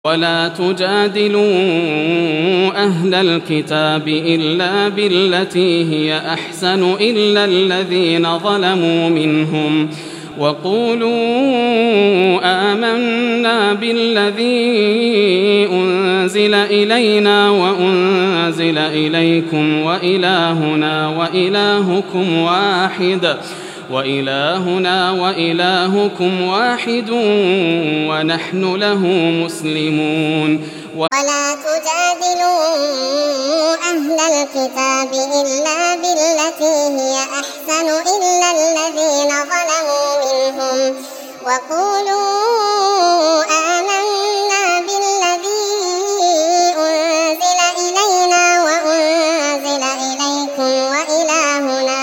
ولا تجادلوا أهل الكتاب إلا بالتي هي أحسن إلا الذين ظلموا منهم وقولوا آمنا بالذي أنزل إلينا وأنزل إليكم وإلهنا وإلهكم واحد ونحن له مسلمون. ولا تجادلوا أهل الكتاب إلا بالتي هي أحسن إلا الذين ظلموا منهم وقولوا آمنا بالذي أنزل إلينا وأنزل إليكم وإلهنا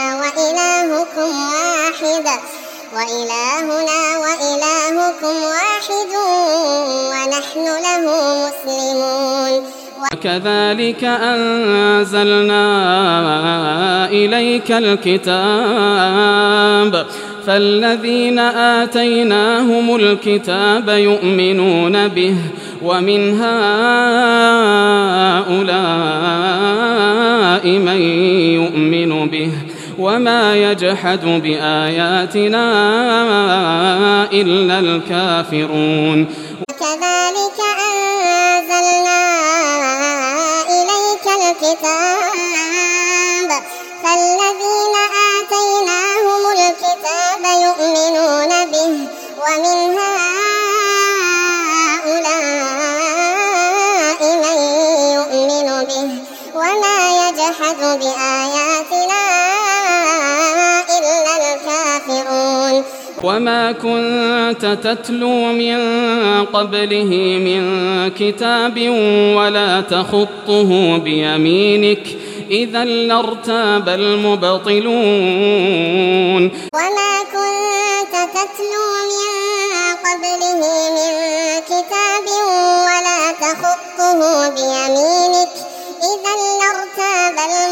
وإلهكم واحد ونحن له مسلمون. وكذلك أنزلنا إليك الكتاب فالذين آتيناهم الكتاب يؤمنون به ومن هؤلاء من يؤمن به وما يجحد بآياتنا إلا الكافرون. وكذلك أنزلنا إليك الكتاب فالذين آتيناهم الكتاب يؤمنون به ومن هؤلاء من يؤمن به وما يجحد بآياتنا إلا الكافرون. وما كنت تتلو من قبله من كتاب ولا تخطه بيمينك إذا لارتاب المبطلون. وما كنت تتلو من قبله من كتاب ولا تخطه بيمينك إذا لارتاب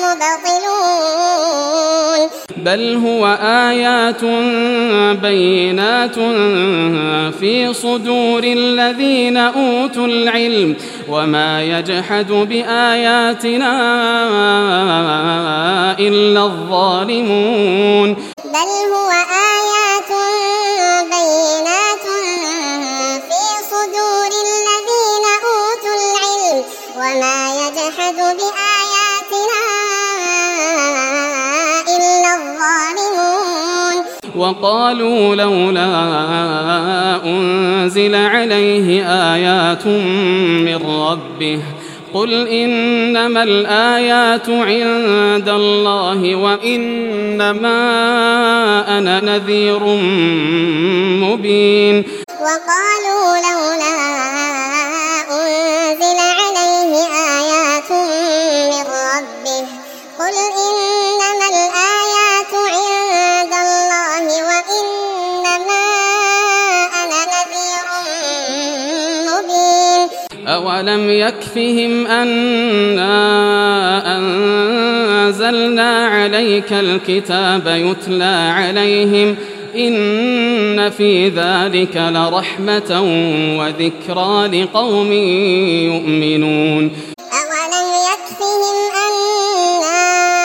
المبطلون. بل هو آيات بينات في صدور الذين أوتوا العلم وما يجحد بآياتنا إلا الظالمون. بل هو آيات بينات في صدور الذين أوتوا العلم وما يجحد بآياتنا إلا الظالمون. وقالوا لولا أنزل عليه آيات من ربه قل إنما الآيات عند الله وإنما أنا نذير مبين. وقالوا لولا أنزل عليه آيات من ربه قل إنما الآيات عند الله وإنما أنا نذير مبين. أولم يكفهم أنا أنزلنا عليك الكتاب يتلى عليهم إن في ذلك لرحمة وذكرى لقوم يؤمنون. أولم يكفهم أنا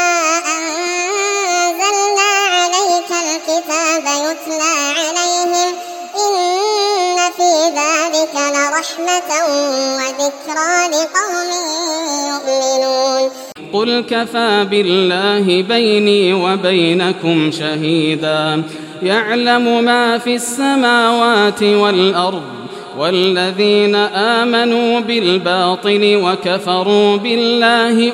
أنزلنا عليك الكتاب يتلى عليهم إن في ذلك لرحمة وذكرى لقوم يؤمنون. قل كفى بالله بيني وبينكم شهيدا يعلم ما في السماوات والأرض والذين آمنوا بالباطل وكفروا بالله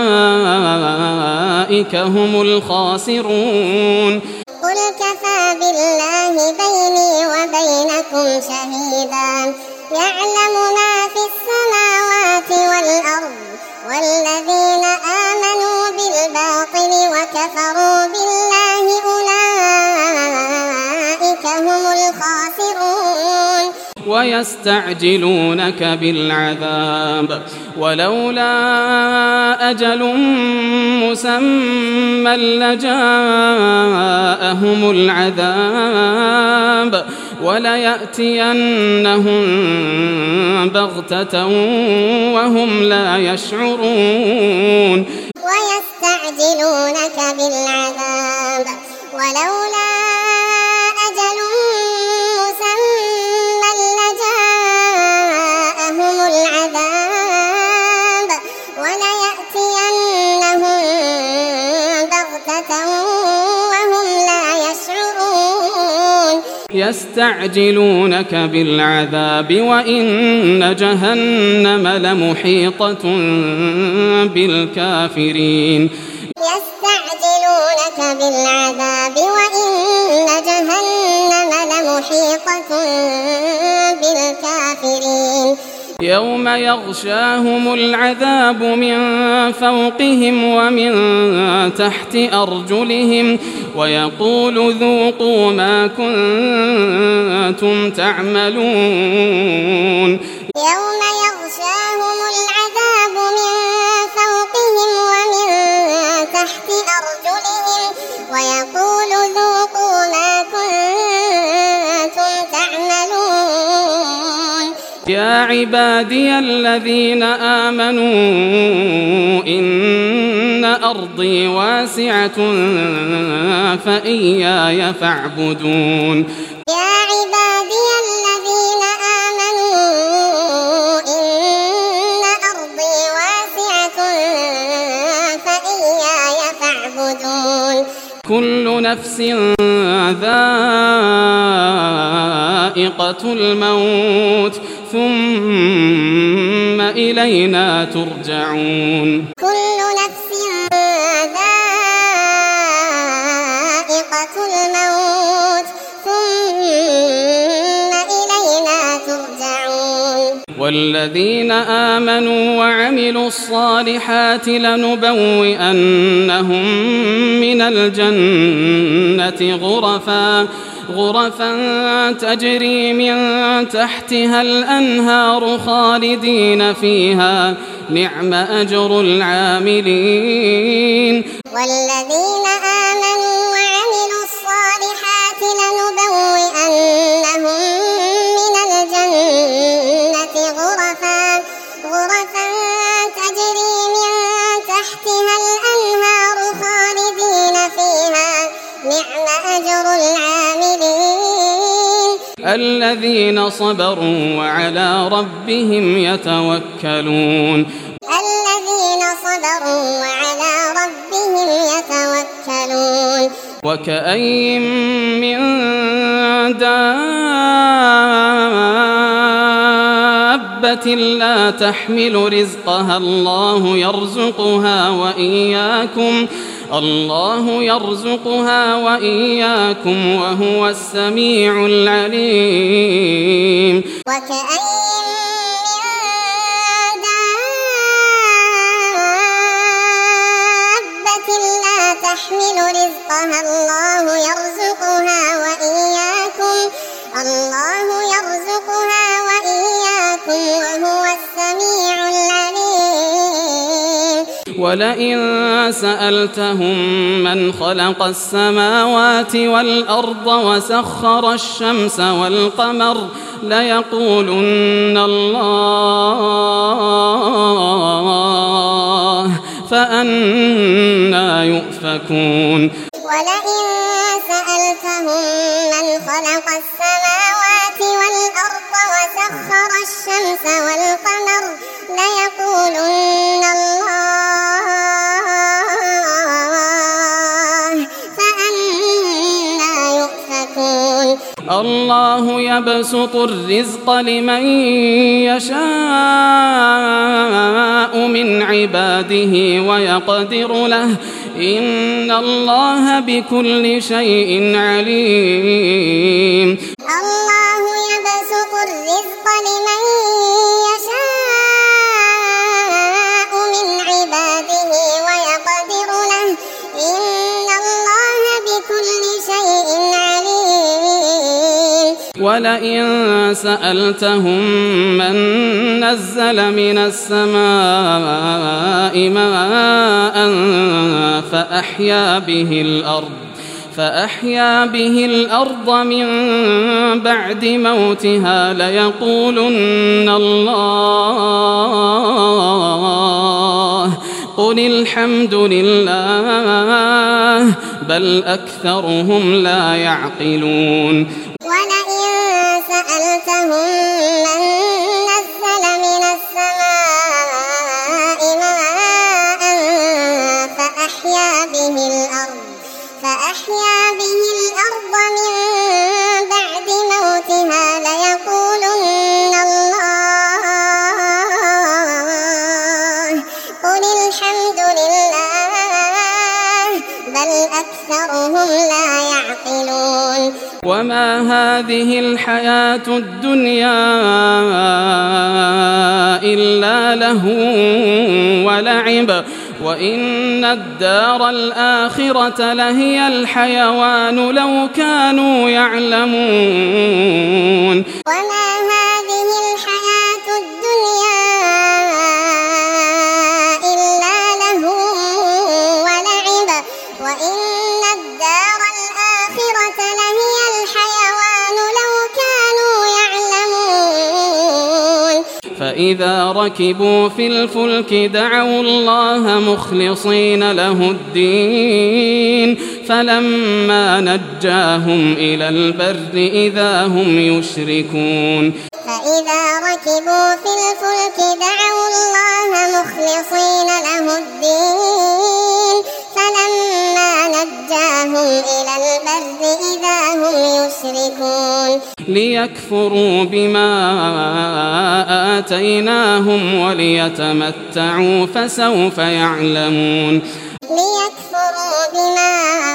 أولئك هم الخاسرون. قل كفى بالله بيني وبينكم شهيدا يعلم ما في السماوات والأرض والذين آمنوا بالباطل وكفروا بالله أولئك هم الخاسرون. ويستعجلونك بالعذاب ولولا أجل مسمى لجاءهم العذاب وليأتينهم بغتة وهم لا يشعرون ويستعجلونك بالعذاب ولولا أجل مسمى لجاءهم العذاب وليأتينهم بغتة وهم لا يشعرون يستعجلونك بالعذاب وإن جهنم لمحيطة بالكافرين يستعجلونك بالعذاب وإن جهنم لمحيطة بالكافرين يوم يغشاهم العذاب من فوقهم ومن تحت أرجلهم ويقول ذوقوا ما كنتم تعملون يوم يغشاهم العذاب من فوقهم ومن تحت أرجلهم ويقول ذوقوا ما كنتم تعملون يا عبادي الذين آمنوا إن أرضي واسعة فإياي فاعبدون يا عبادي الذين آمنوا إن أرضي واسعة فإياي فاعبدون كل نفس ذائقة الموت ثم إلينا ترجعون كل نفس ذائقة الموت ثم إلينا ترجعون والذين آمنوا وعملوا الصالحات لنبوئنهم من الجنة غرفا تجري من تحتها الأنهار خالدين فيها نعم أجر العاملين والذين آمنوا وعملوا الصالحات لنبوئنهم من الجنة غرفا تجري من تحتها الأنهار خالدين فيها نعم أجر العاملين الذين صبروا وعلى ربهم يتوكلون الذين صبروا وعلى ربهم يتوكلون وكأين من دابة لا تحمل رزقها الله يرزقها وإياكم وهو السميع العليم وكأين من دابة لا تحمل رزقها الله يرزقها وإياكم وهو السميع العليم ولئن سألتهم من خلق السماوات والأرض وسخر الشمس والقمر ليقولن الله فأنى يؤفكون ولئن سألتهم من خلق السماوات والأرض وسخر الشمس والقمر ليقولن الله فأنى يؤفكون الله يبسط الرزق لمن يشاء من عباده ويقدر له إن الله بكل شيء عليم الله يبسط الرزق لمن يشاء من عباده ويقدر له إن الله بكل شيء عليم ولئن سألتهم من نزل من السماء ماء فأحيا به الأرض من بعد موتها ليقولن الله قل الحمد لله بل أكثرهم لا يعقلون ولئن سألتهم من نزل من السماء ماء فأحيا به الأرض من بعد موتها ليقولن الله قل الحمد لله بل أكثرهم لا يعقلون وما هذه الحياة الدنيا إلا لهو ولعب وإن الدار الآخرة لهي الحيوان لو كانوا يعلمون وما هذه الحياة الدنيا إلا لهو ولعب وإن الدار الآخرة لهي الحيوان لو كانوا يعلمون فإذا ركبوا في الفلك دعوا الله مخلصين له الدين فلما نجاهم إلى البر إذا هم يشركون فإذا ركبوا في الفلك دعوا الله مخلصين له الدين فلما نجاهم إلى البر إذا هم يشركون ليكفروا بما آتيناهم وليتمتعوا فسوف يعلمون ليكفروا بما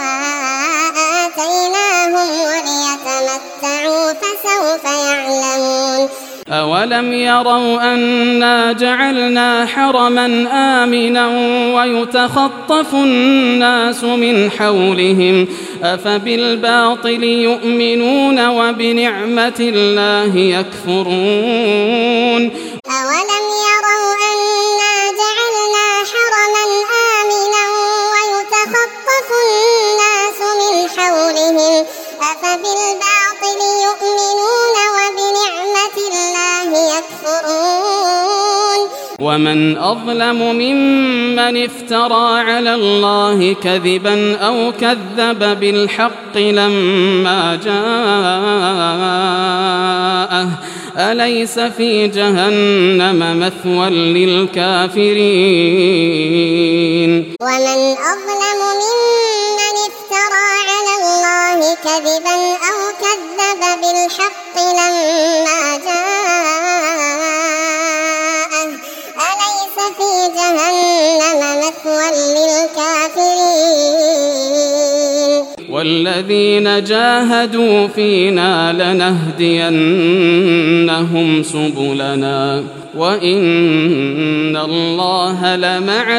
آتيناهم وليتمتعوا فسوف يعلمون أولم يروا أنا جعلنا حرما آمنا ويتخطف الناس من حولهم أفبالباطل يؤمنون وبنعمة الله يكفرون أولم يروا أنا جعلنا حرما آمنا ويتخطف الناس من حولهم أفبالباطل يؤمنون وبنعمة الله يكفرون ومن أظلم ممن افترى على الله كذبا أو كذب بالحق لما جاءه أليس في جهنم مثوى للكافرين ومن أظلم ممن افترى على الله كذبا أو كذب بالحق لما جاءه أليس في جهنم مثوى للكافرين والذين جاهدوا فينا لنهدينهم سبلنا وإن الله لمع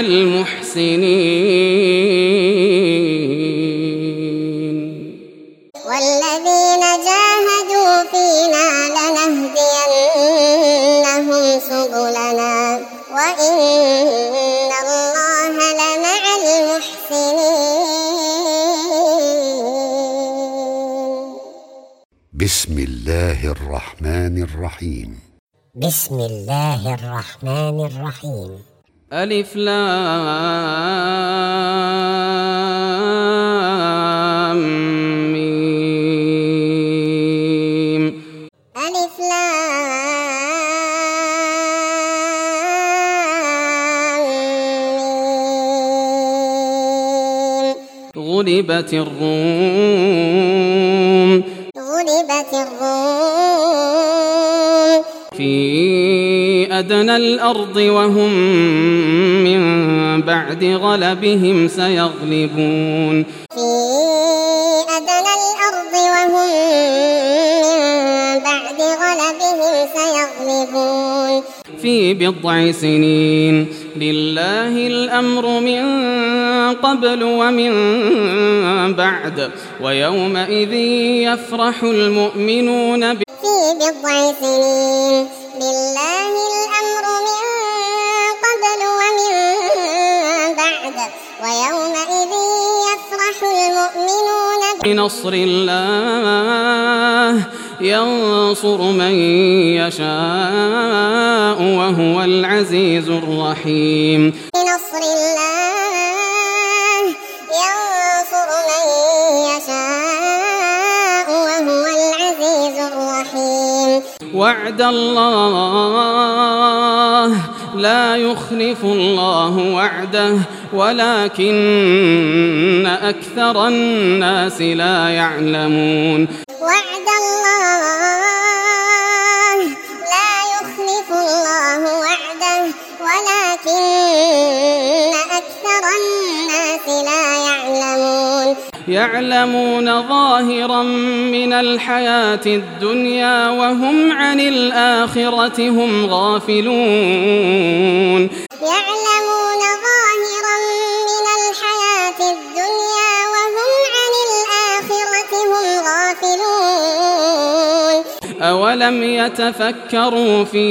المحسنين والذين جاهدوا فينا لنهدينهم سبلنا وإن الله لمع المحسنين بسم الله الرحمن الرحيم بسم الله الرحمن الرحيم ألف لام ميم ألف لام ميم غلبت الروم غلبت الروم في أدنى الأرض وهم من بعد غلبهم سيغلبون في أدنى الأرض وهم من بعد غلبهم سيغلبون في بضع سنين لله الأمر من قبل ومن بعد ويومئذ يفرح المؤمنون في بضع سنين لله الأمر من قبل ومن بعد ويومئذ يفرح المؤمنون بنصر الله ينصر من يشاء وهو العزيز الرحيم. بنصر الله ينصر من يشاء وهو العزيز الرحيم. وعد الله لا يخلف الله وعده ولكن أكثر الناس لا يعلمون. وعد الله لا يخلف الله وعده ولكن أكثر الناس لا يعلمون. يعلمون ظاهرا من الحياة الدنيا وهم عن الآخرة هم غافلون. يعلمون ظاهرا من الحياة الدنيا وهم عن الآخرة هم غافلون. أولم يتفكروا في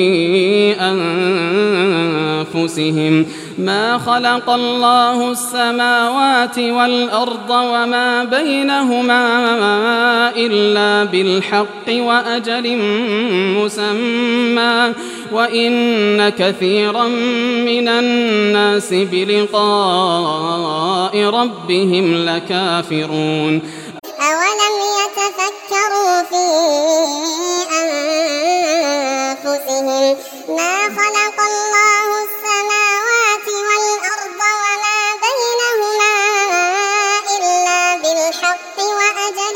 أنفسهم ما خلق الله السماوات والأرض وما بينهما إلا بالحق وأجل مسمى وإن كثيرا من الناس بلقاء ربهم لكافرون. أولم يتفكروا في أنفسهم ما خلق الله السماوات والأرض وما بينهما إلا بالحق وأجل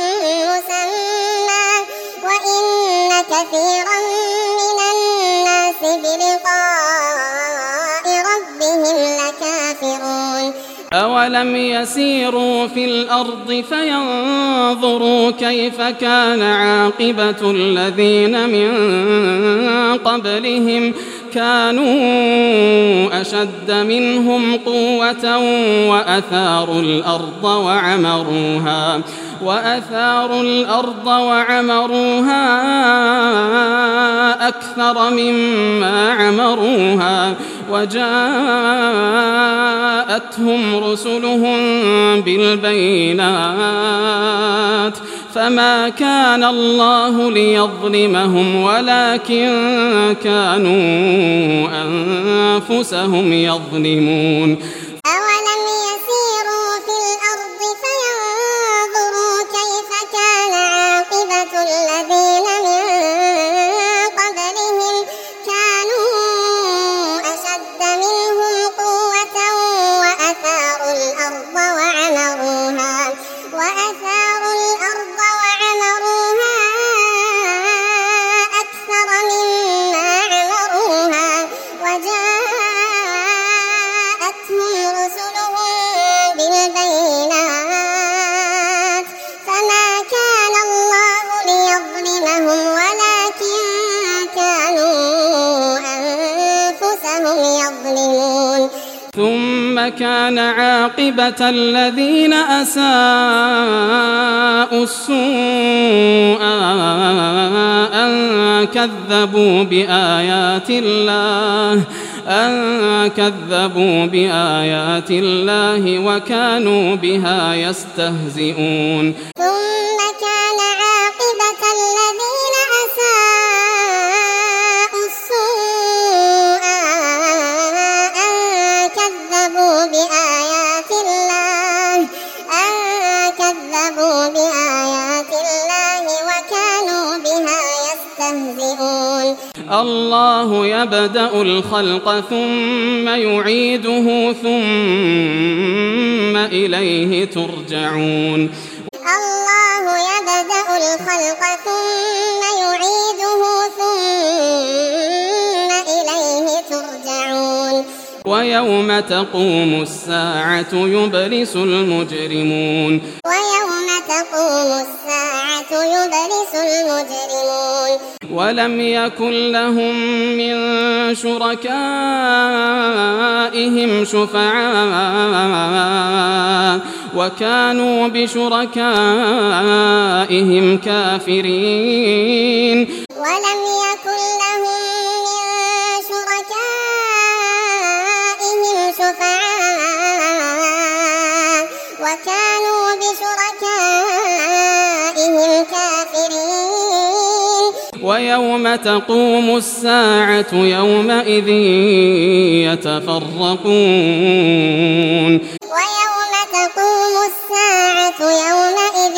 مسمى وإن كثيرا من الناس بلقاء ربهم لكافرون. أولم يسيروا في الأرض فينظروا كيف كان عاقبة الذين من قبلهم كانوا أشد منهم قوة وأثاروا الأرض وعمروها أكثر مما عمروها وجاءتهم رسلهم بالبينات فما كان الله ليظلمهم ولكن كانوا أنفسهم يظلمون. أولم يسيروا في الأرض فينظروا كيف كان عاقبة الذين من قبلهم كانوا أشد منهم قوة وأثاروا الأرض وعمروها أكثر مما عمروها وجاءتهم رسلهم بالبينات فما كان الله ليظلمهم ولكن كانوا أنفسهم يظلمون. ثم كان عاقبة الذين أساءوا السوء أن كذبوا بآيات الله وكانوا بها يستهزئون. ثم كان عاقبة الذين أساءوا السوء أن كذبوا بآيات الله وكانوا بها يستهزئون. الله يبدأ الخلق ثم يعيده ثم إليه ترجعون. الله يبدأ الخلق ثم يعيده ثم إليه ترجعون. ويوم تقوم الساعة يبلس المجرمون. ولم يكن لهم من شركائهم شفعاء وكانوا بشركائهم كافرين. ولم يكن لهم من شركائهم شفعاء وكانوا بشركائهم ويوم تقوم الساعة يومئذ يتفرقون ويوم تقوم الساعة يومئذ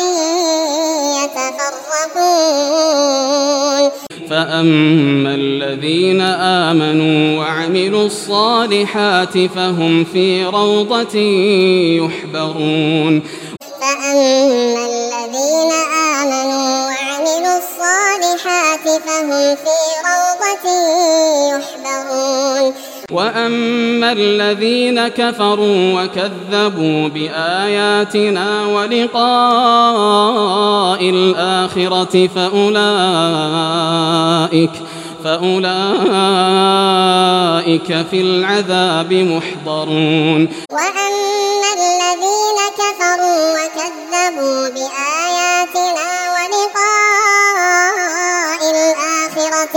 يتفرقون فأما الذين آمنوا وعملوا الصالحات فهم في روضة يحبرون فأما الذين آمنوا وعملوا الصالحات فهم في روضة يحبرون وأما الذين كفروا وكذبوا بآياتنا ولقاء الآخرة فأولئك في العذاب محضرون وأما الذين كفروا وكذبوا بآياتنا ولقاء الآخرة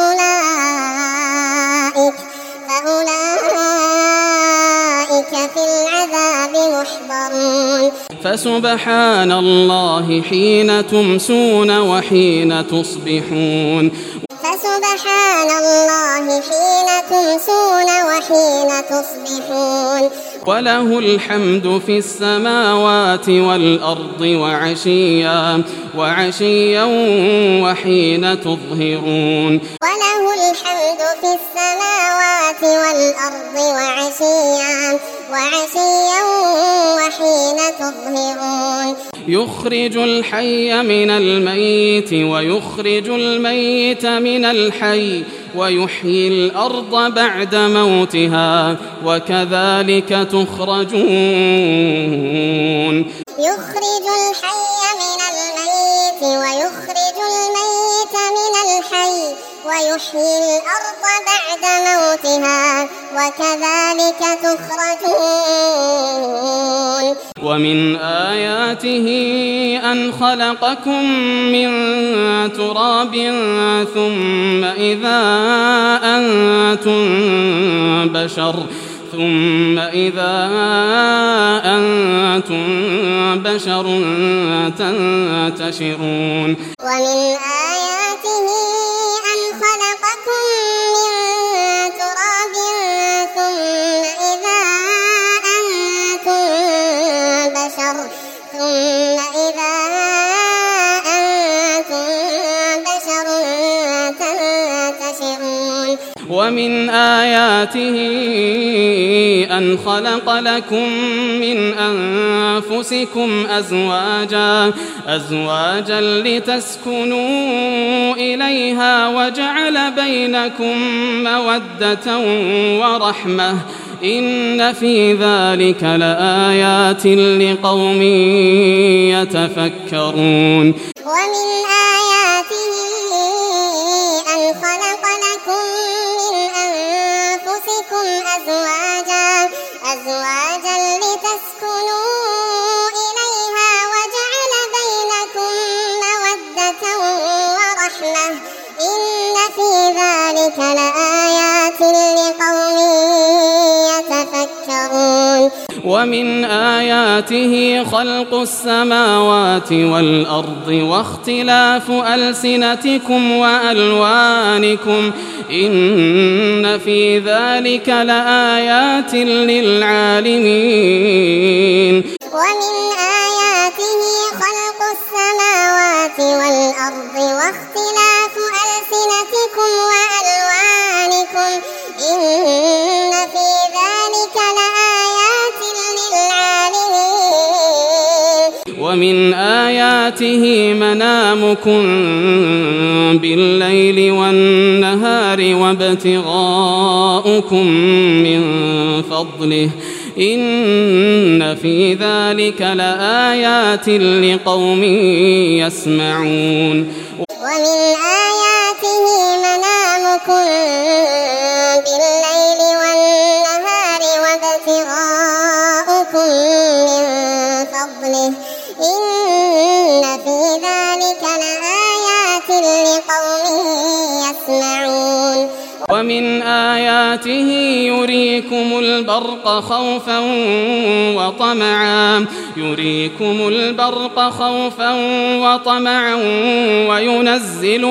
فأولئك في العذاب محضرون فسبحان الله حين تمسون وحين تصبحون فسبحان الله حين تمسون وحين تصبحون وله الحمد في السماوات والأرض وعشيا وحين تظهرون وله الحمد في السماوات والأرض وعشيا وحين تظهرون يخرج الحي من الميت ويخرج الميت من الحي ويحيي الأرض بعد موتها وكذلك تخرجون يخرج الحي من الميت ويخرج الميت من الحي ويحيي الأرض بعد موتها وكذلك تخرجون ومن آياته أن خلقكم من تراب ثم إذا أنتم بشر تنتشرون ومن آياته أن خلقكم من تراب ثم إذا أنتم بشر تنتشرون ومن آياته أن خلق لكم من أنفسكم أزواجا لتسكنوا إليها وجعل بينكم مودة ورحمة إن في ذلك لآيات لقوم يتفكرون ومن آياته أن خلق لكم من أنفسكم أزواجا لتسكنوا إليها وجعل بينكم مودة ورحمة إن في ذلك لآيات لقوم يتفكرون ومن آياته خلق السماوات والأرض واختلاف ألسنتكم وألوانكم إن في ذلك لآيات للعالمين ومن آياته خلق السماوات والأرض واختلاف ألسنتكم وألوانكم إن في ذلك لآيات للعالمين ومن آياته منامكم بالليل والنهار وابتغاؤكم من فضله إن في ذلك لآيات لقوم يسمعون ومن آياته منامكم بالليل والنهار وابتغاؤكم من فضله إن في ذلك لآيات لقوم يسمعون ومن ومن آياته يريكم البرق خوفا وطمعا وينزل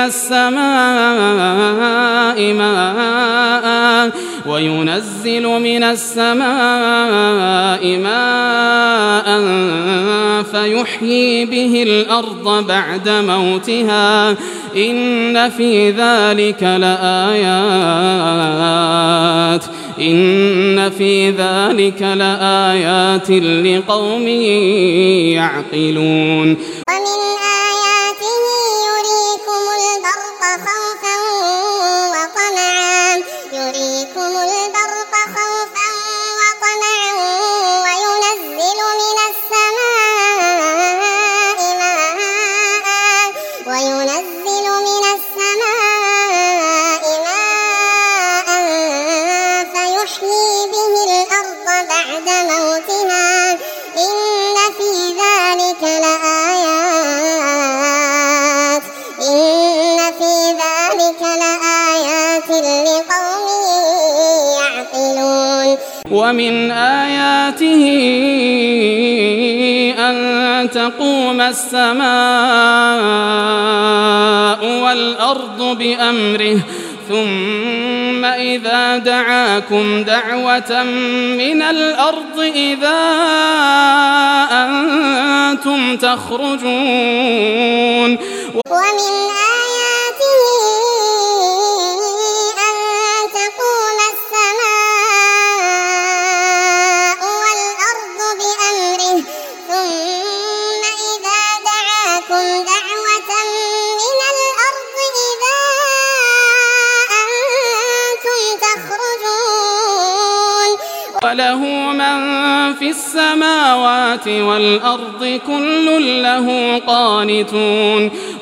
من السماء ماء فيحيي به الأرض بعد موتها إن في ذلك لآيات لقوم يعقلون. ومن آياته يريكم البرق خوفا وطمعا وينزل من السماء ماء فيحيي به الأرض بعد موتها إن في ذلك لآيات لقوم يعقلون. ومن آياته أن تقوم السماء والأرض بأمره ثم إذا دعاكم دعوة من الأرض إذا أنتم تخرجون. ومن آياته أن تقوم السماء والأرض بأمره ثم إذا دعاكم دعوة من الأرض إذا أنتم تخرجون. وله من في السماوات والأرض كل له قانتون.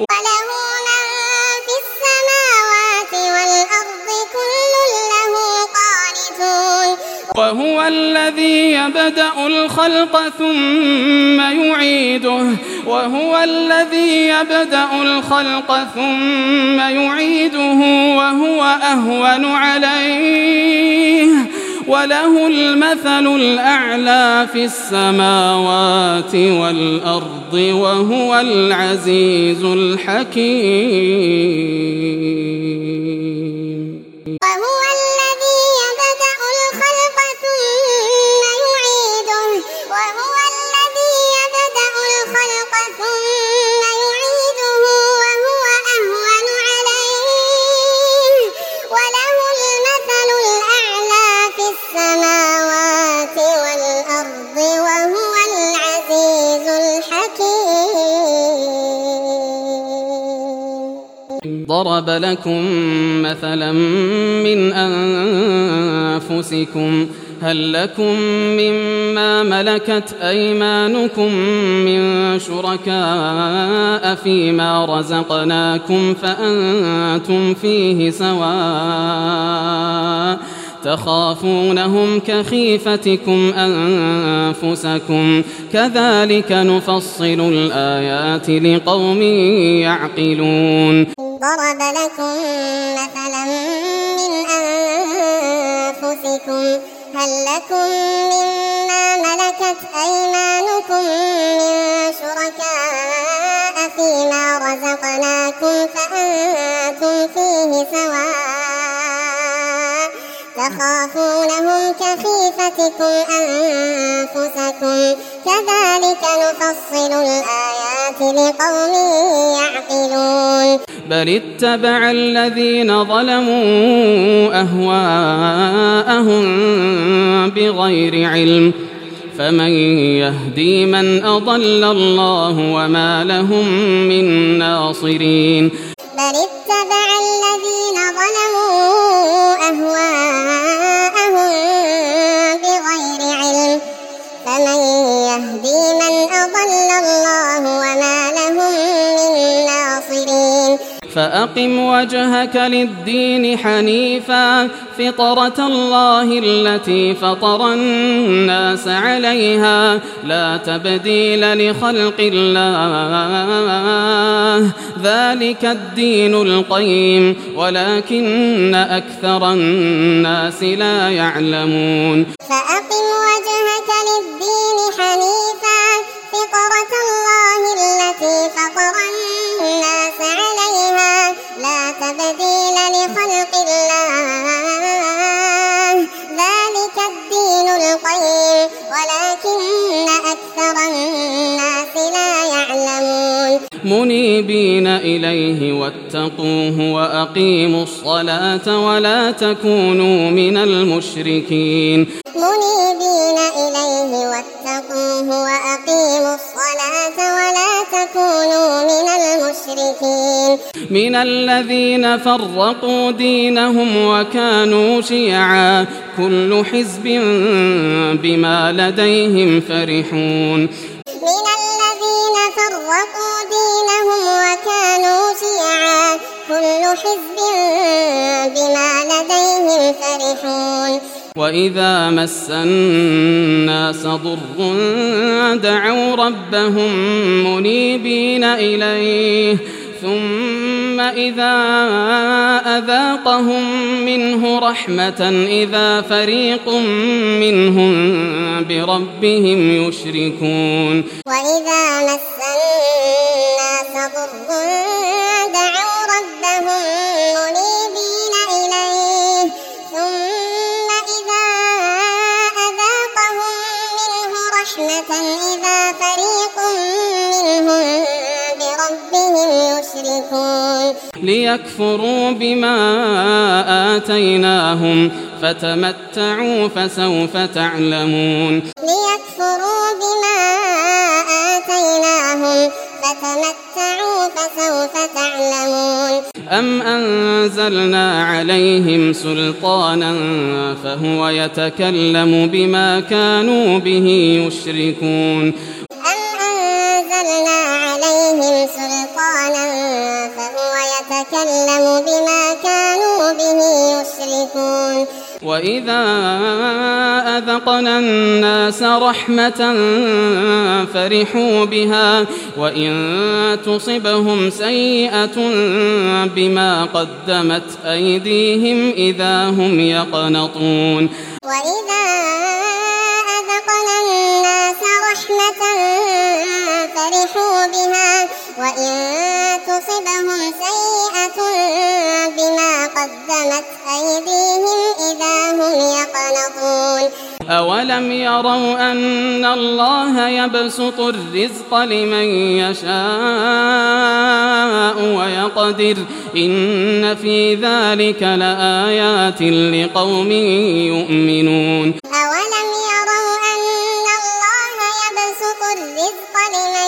وهو الذي يبدأ الخلق ثم يعيده وهو أهون عليه وله المثل الأعلى في السماوات والأرض وهو العزيز الحكيم. وهو الذي يبدأ الخلق ثم يعيده وهو أهون عليه وله المثل الأعلى في السماوات والأرض وهو العزيز الحكيم. ضرب لكم مثلا من أنفسكم هل لكم مما ملكت أيمانكم من شركاء فيما رزقناكم فأنتم فيه سواء تخافونهم كخيفتكم أنفسكم كذلك نفصل الآيات لقوم يعقلون. ضرب لكم مثلا من أنفسكم هل لكم مما ملكت أيمانكم من شركاء فيما رزقناكم فأنتم فيه سواء تخافونهم كخيفتكم أنفسكم كذلك نفصل الآيات لقوم يعقلون. بل اتبع الذين ظلموا أهواءهم بغير علم فمن يهدي من أضل الله وما لهم من ناصرين. بل اتبع الذين ظلموا أهواءهم بغير علم فمن يهدي من أضل الله وما لهم من ناصرين. فأقم وجهك للدين حنيفا فطرة الله التي فطر الناس عليها لا تبديل لخلق الله ذلك الدين القيم ولكن أكثر الناس لا يعلمون فأقم وجهك للدين حنيفا فطرة الله التي فطر الناس عليها لا تبديل لخلق الله ذلك الدين القيم ولكن أكثر الناس لا يعلمون منيبين إليه واتقوه وأقيموا الصلاة ولا تكونوا من المشركين منيبين إليه واتقوه وأقيموا الصلاة ولا تكونوا من المشركين من الذين فرقوا دينهم وكانوا شيعا كل حزب بما لديهم فرحون من الذين فرقوا دينهم وكانوا شيعا كل حزب بما لديهم فرحون وإذا مس الناس ضر دعوا ربهم منيبين إليه ثم إذا أذاقهم منه رحمة إذا فريق منهم بربهم يشركون وإذا مس الناس ضر دعوا ربهم منيبين إليه ثم إذا أذاقهم منه رحمة إذا فريق منهم بربهم يشركون ليكفروا بما آتيناهم فتمتعوا فسوف تعلمون ليكفروا بما آتيناهم فتمتعوا فسوف تعلمون أم أنزلنا عليهم سلطانا فهو يتكلم بما كانوا به يشركون أم أنزلنا عليهم سلطانا فهو يتكلم بما كانوا به يشركون وإذا أذقنا الناس رحمة فرحوا بها وإن تصبهم سيئة بما قدمت أيديهم إذا هم يقنطون وإذا أذقنا الناس رحمة فرحوا بها وإن تصبهم سيئة بما قدمت أيديهم إذا هم يقنطون أولم يروا أن الله يبسط الرزق لمن يشاء ويقدر إن في ذلك لآيات لقوم يؤمنون أولم يروا أن الله يبسط الرزق لمن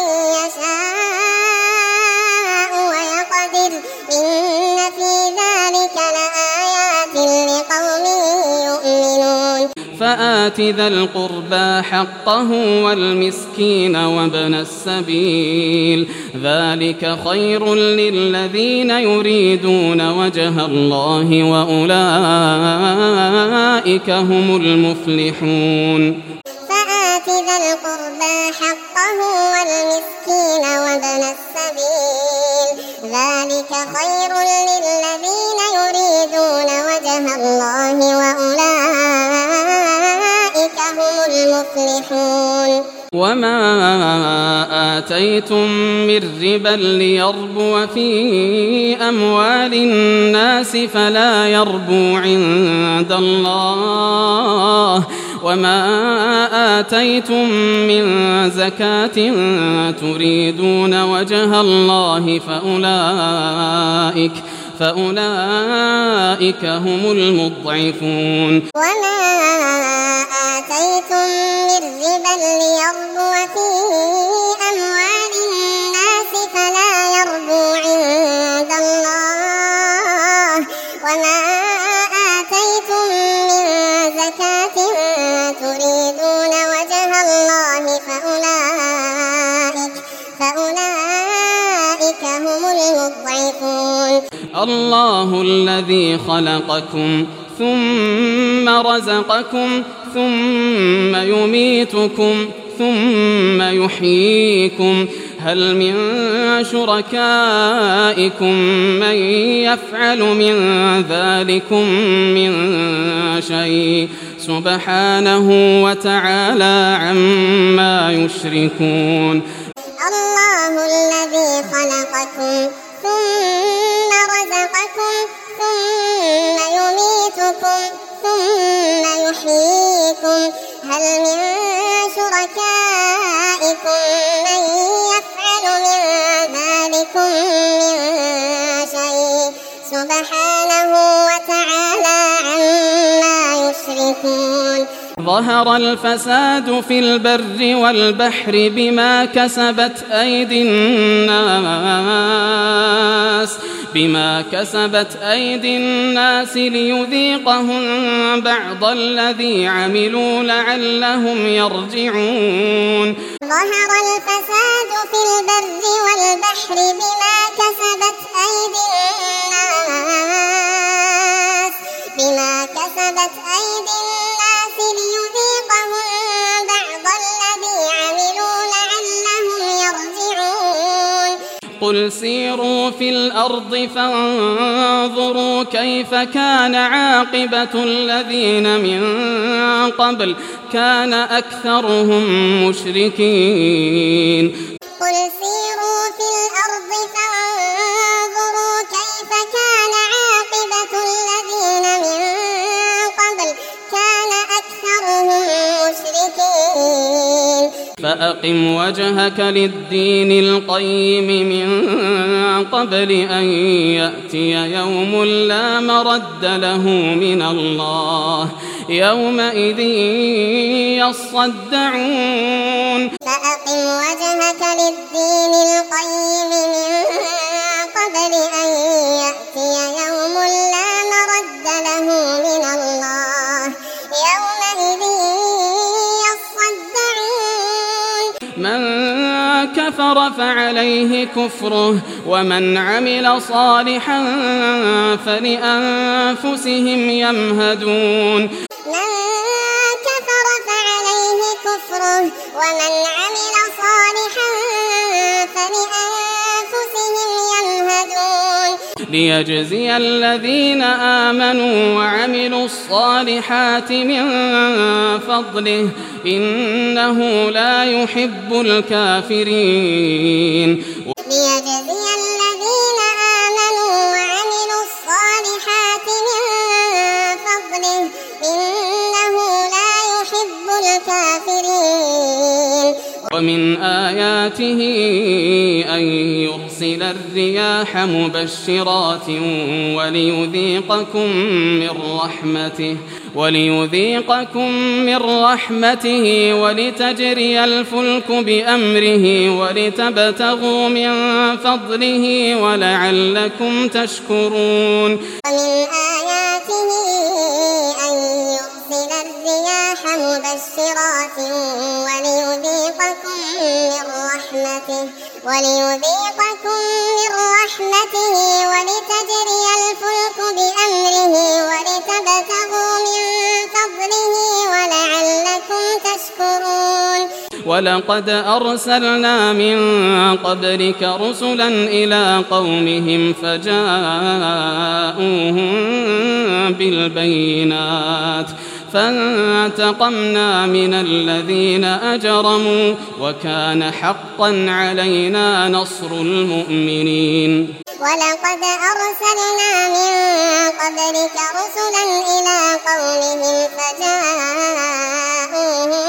يشاء ويقدر إن في ذلك لآيات لقوم يؤمنون فآت ذا القربى حقه والمسكين وابن السبيل ذلك خير للذين يريدون وجه الله وأولئك هم المفلحون فآت ذا القربى حقه والمسكين وابن السبيل ذلك خير للذين يريدون وجه الله وأولئك هم المفلحون وما آتيتم من ربا ليربو في أموال الناس فلا يربو عند الله وما آتيتم من زكاة تريدون وجه الله فأولئك هم المضعفون وما آتيتم من ربا ليربو في أموال الناس فلا يربو عند الله وما آتيتم من زكاة تريدون وجه الله فأولئك هم المضعفون الله الذي خلقكم ثم رزقكم ثم يميتكم ثم يحييكم هل من شركائكم من يفعل من ذلكم من شيء سبحانه وتعالى عما يشركون الله الذي خلقكم ثم رزقكم ثم يميتكم ثم يحييكم هل من شركائكم من يفعل من ذلكم من شيء سبحانه وتعالى عما يشركون ظهر الفساد في البر والبحر بما كسبت أيدي الناس ليذيقهم بعض الذي عملوا لعلهم يرجعون ظهر الفساد في البر والبحر بما كسبت أيدي الناس ليذيقهم بعض الذي عملوا لعلهم يرجعون قل سيروا في الأرض فانظروا كيف كان عاقبة الذين من قبل كان أكثرهم مشركين قل سيروا في الأرض فانظروا كيف كان عاقبة الذين من قبل كان أكثرهم مشركين فأقم وجهك للدين القيم من قبل أن يأتي يوم لا مرد له من الله يومئذ يصدعون فأقم وجهك للدين القيم من قبل أن يأتي يوم لا مرد له من الله يومئذ يصدعون من كفر فعليه كفره ومن عمل صالحا فلأنفسهم يمهدون من كفر فعليه كفره ومن عمل صالحا فلأنفسهم يمهدون ليجزي الذين آمنوا وعملوا الصالحات من فضله إنه لا يحب الكافرين ليجزي الذين آمنوا وعملوا الصالحات من فضله إنه لا يحب الكافرين ومن آياته أن يرسل الرياح مبشرات وليذيقكم من رحمته ولتجري الفلك بأمره ولتبتغوا من فضله ولعلكم تشكرون ومن آياته أن يرسل الرياح مبشرات وليذيقكم من رحمته ولتجري الفلك بأمره ولتبتغوا من فضله ولعلكم تشكرون ولقد أرسلنا من قبلك رسلا إلى قومهم فجاءوهم بالبينات فانتقمنا من الذين أجرموا وكان حقا علينا نصر المؤمنين ولقد أرسلنا من قبلك رسلا إلى قومهم فجاءوهم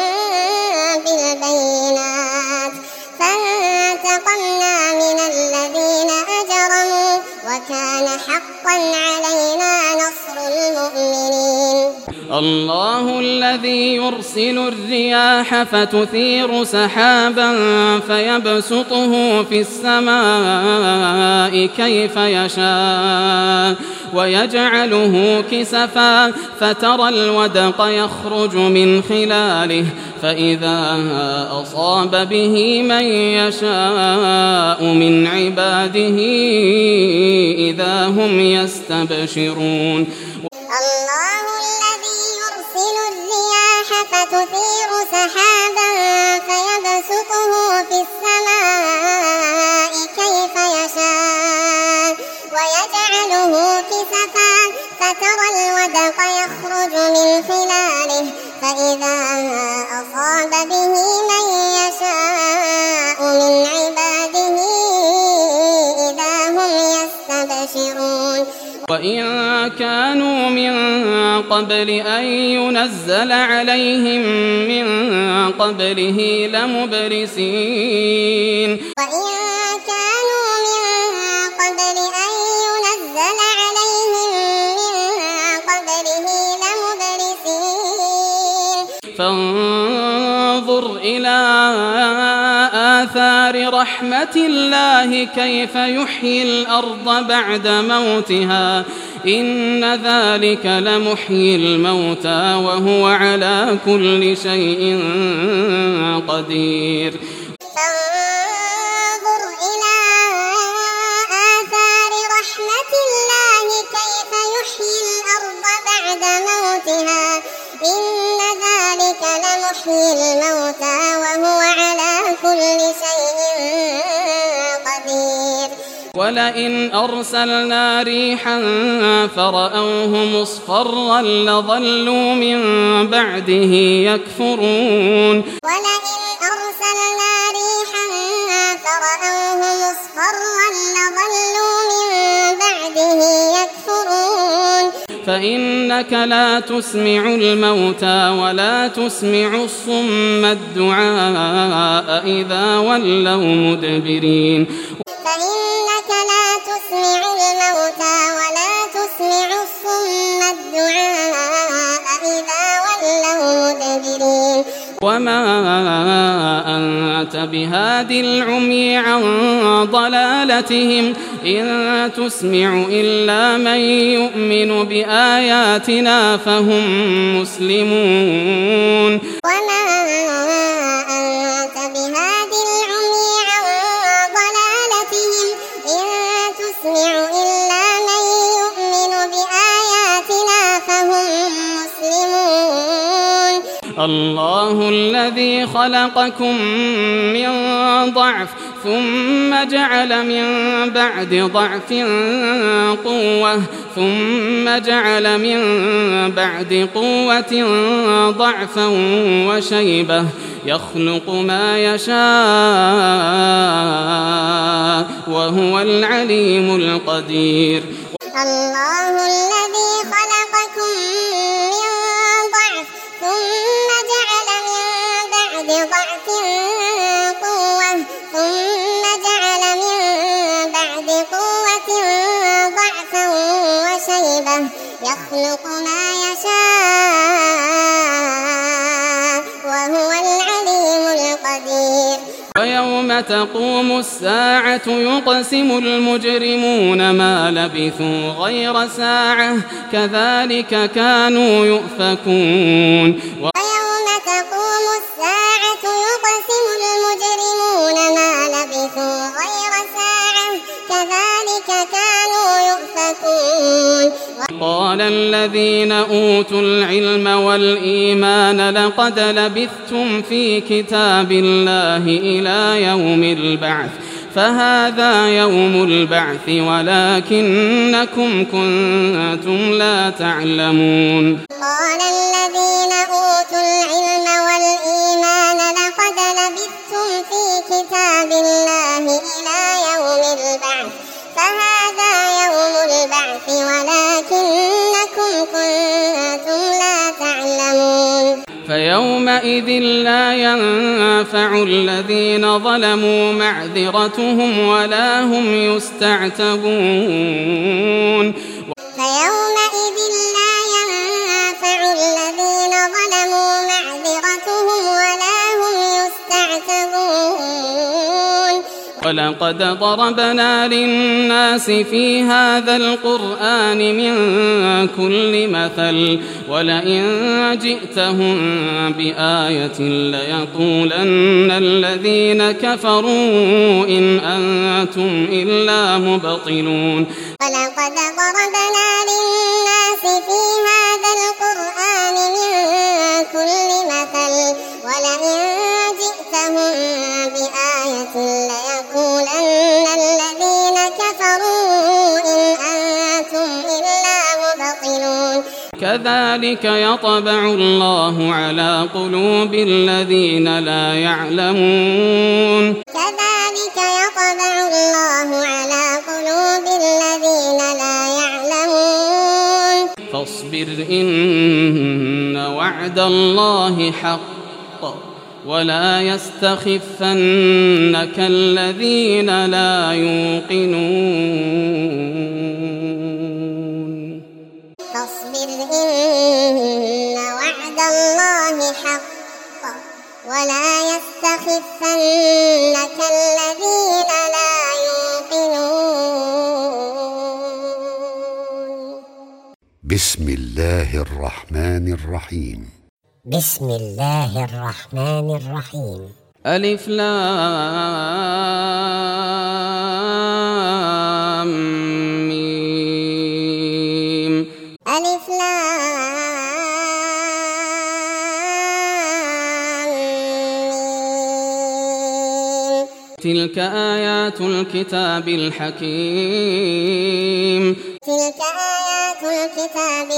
بالبينات فانتقمنا من الذين أجرموا وكان حقا علينا نصر المؤمنين الله الذي يرسل الرياح فتثير سحابا فيبسطه في السماء كيف يشاء ويجعله كسفا فترى الودق يخرج من خلاله فإذا أصاب به من يشاء من عباده إذا هم يستبشرون. الله الذي يرسل الرياح فتثير سحابا فيبسطه في السماء كيف يشاء ويجعله كسفا فترى الودق يخرج من خلاله فإذا أصاب به من يشاء من عباده إذا هم يستبشرون. وإن كانوا من قبل أن ينزل عليهم من قبله لمبلسين. وإن كانوا من قبل أن ينزل عليهم من قبله لمبلسين. فانظر إلى آثار رحمة الله كيف يحيي الأرض بعد موتها إن ذلك لمحيي الموتى وهو على كل شيء قدير. فانظر إلى آثار رحمة الله كيف يحيي الأرض بعد موتها إن ذلك لمحيي الموتى وهو على كل شيء قدير. ولئن أرسلنا ريحا فرأوه مصفرا لظلوا من بعده يكفرون. ولئن أرسلنا ريحا فرأوه مصفرا لظلوا من بعده يكفرون. فإنك لا تسمع الموتى ولا تسمع الصم الدعاء إذا ولوا مدبرين. فإنك لا تسمع الموتى ولا تسمع الصم الدعاء إذا ولوا مدبرين. وما أنت بهاد العمي عن ضلالتهم إن تسمع إلا من يؤمن بآياتنا فهم مسلمون. وما أنت بهاد العمي عن ضلالتهم إن تسمع إلا من يؤمن بآياتنا فهم مسلمون. الله الذي خلقكم من ضعف ثم جعل من بعد ضعف قوة ثم جعل من بعد قوة ضعفا وشيبة يخلق ما يشاء وهو العليم القدير. الله الذي خلقكم من ضعف ثم جعل من بعد ضعف قوة ثم جعل من بعد قوة ضعفا وشيبة يخلق ما يشاء وهو العليم القدير. ويوم تقوم الساعة يقسم المجرمون ما لبثوا غير ساعة كذلك كانوا يؤفكون. ويوم تقوم الساعة يقسم المجرمون ما لبثوا غير ساعة كذلك كانوا يؤفكون. قال الذين أوتوا العلم والإيمان لقد لبثتم في كتاب الله إلى يوم البعث فهذا يوم البعث ولكنكم كنتم لا تعلمون. قال الذين أوتوا العلم والإيمان لقد لبثتم في كتاب الله إلى يوم البعث فهذا يوم البعث ولكنكم كنتم لا تعلمون. فيومئذ لا ينفع الذين ظلموا معذرتهم ولا هم يستعتبون. فيومئذ لا ينفع الذين ولقد ضربنا للناس في هذا القرآن من كل مثل ولئن جئتهم بآية ليقولن الذين كفروا إن أنتم إلا مبطلون ولقد ضربنا للناس في هذا القرآن من كل مثل ولئن جئتهم بآية ليقولن الذين كفروا إن أنتم إلا مبطلون كذلك يطبع الله على قلوب الذين لا يعلمون كذلك يطبع الله على قلوب الذين لا يعلمون فاصبر إن وعد الله حق ولا يستخفنك الذين لا يوقنون فاصبر إن وعد الله حق ولا يستخفنك الذين لا يوقنون بسم الله الرحمن الرحيم بسم الله الرحمن الرحيم ألف لام ميم ألف لام ميم تلك آيات الكتاب الحكيم تلك آيات الكتاب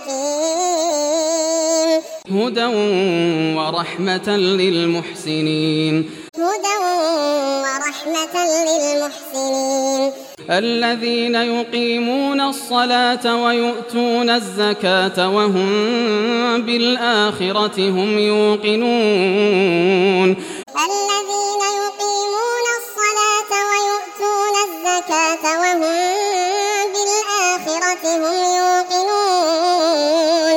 الحكيم هدى ورحمة للمحسنين هدى ورحمة للمحسنين الذين يقيمون الصلاة ويؤتون الزكاة وهم بالآخرة هم يوقنون الذين يقيمون الصلاة ويؤتون الزكاة وهم بالآخرة هم يوقنون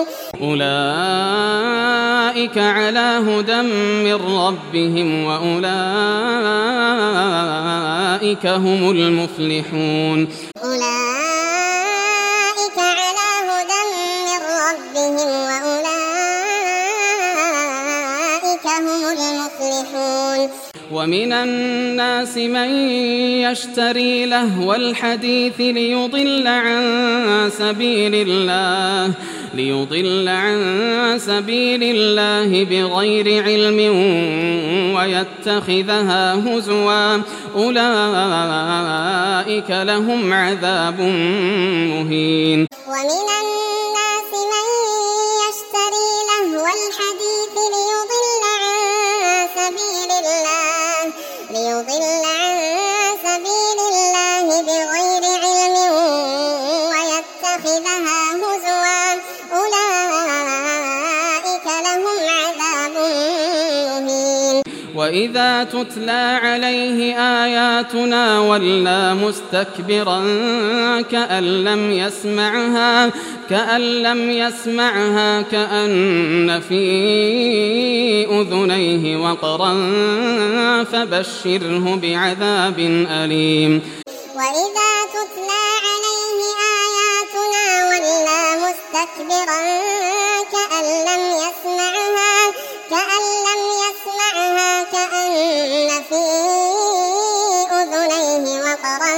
أولئك على هدى من ربهم وأولئك هم المفلحون أولئك على هدى من ربهم وأولئك هم المفلحون ومن الناس من يشتري لهو الحديث ليضل عن سبيل الله بغير علم ويتخذها هزوا أولئك لهم عذاب مهين ومن الناس من يشتري لهو الحديث ليضل عن سبيل الله بغير علم ويتخذها هزوا أولئك لهم عذاب مهين وإذا تتلى عليه آياتنا ولى مستكبرا كأن لم يسمعها كأن في أذنيه وقرا فبشره بعذاب أليم وإذا تتلى عليه آياتنا ولى مستكبرا كأن لم يسمعها كأن في أذنيه وقرا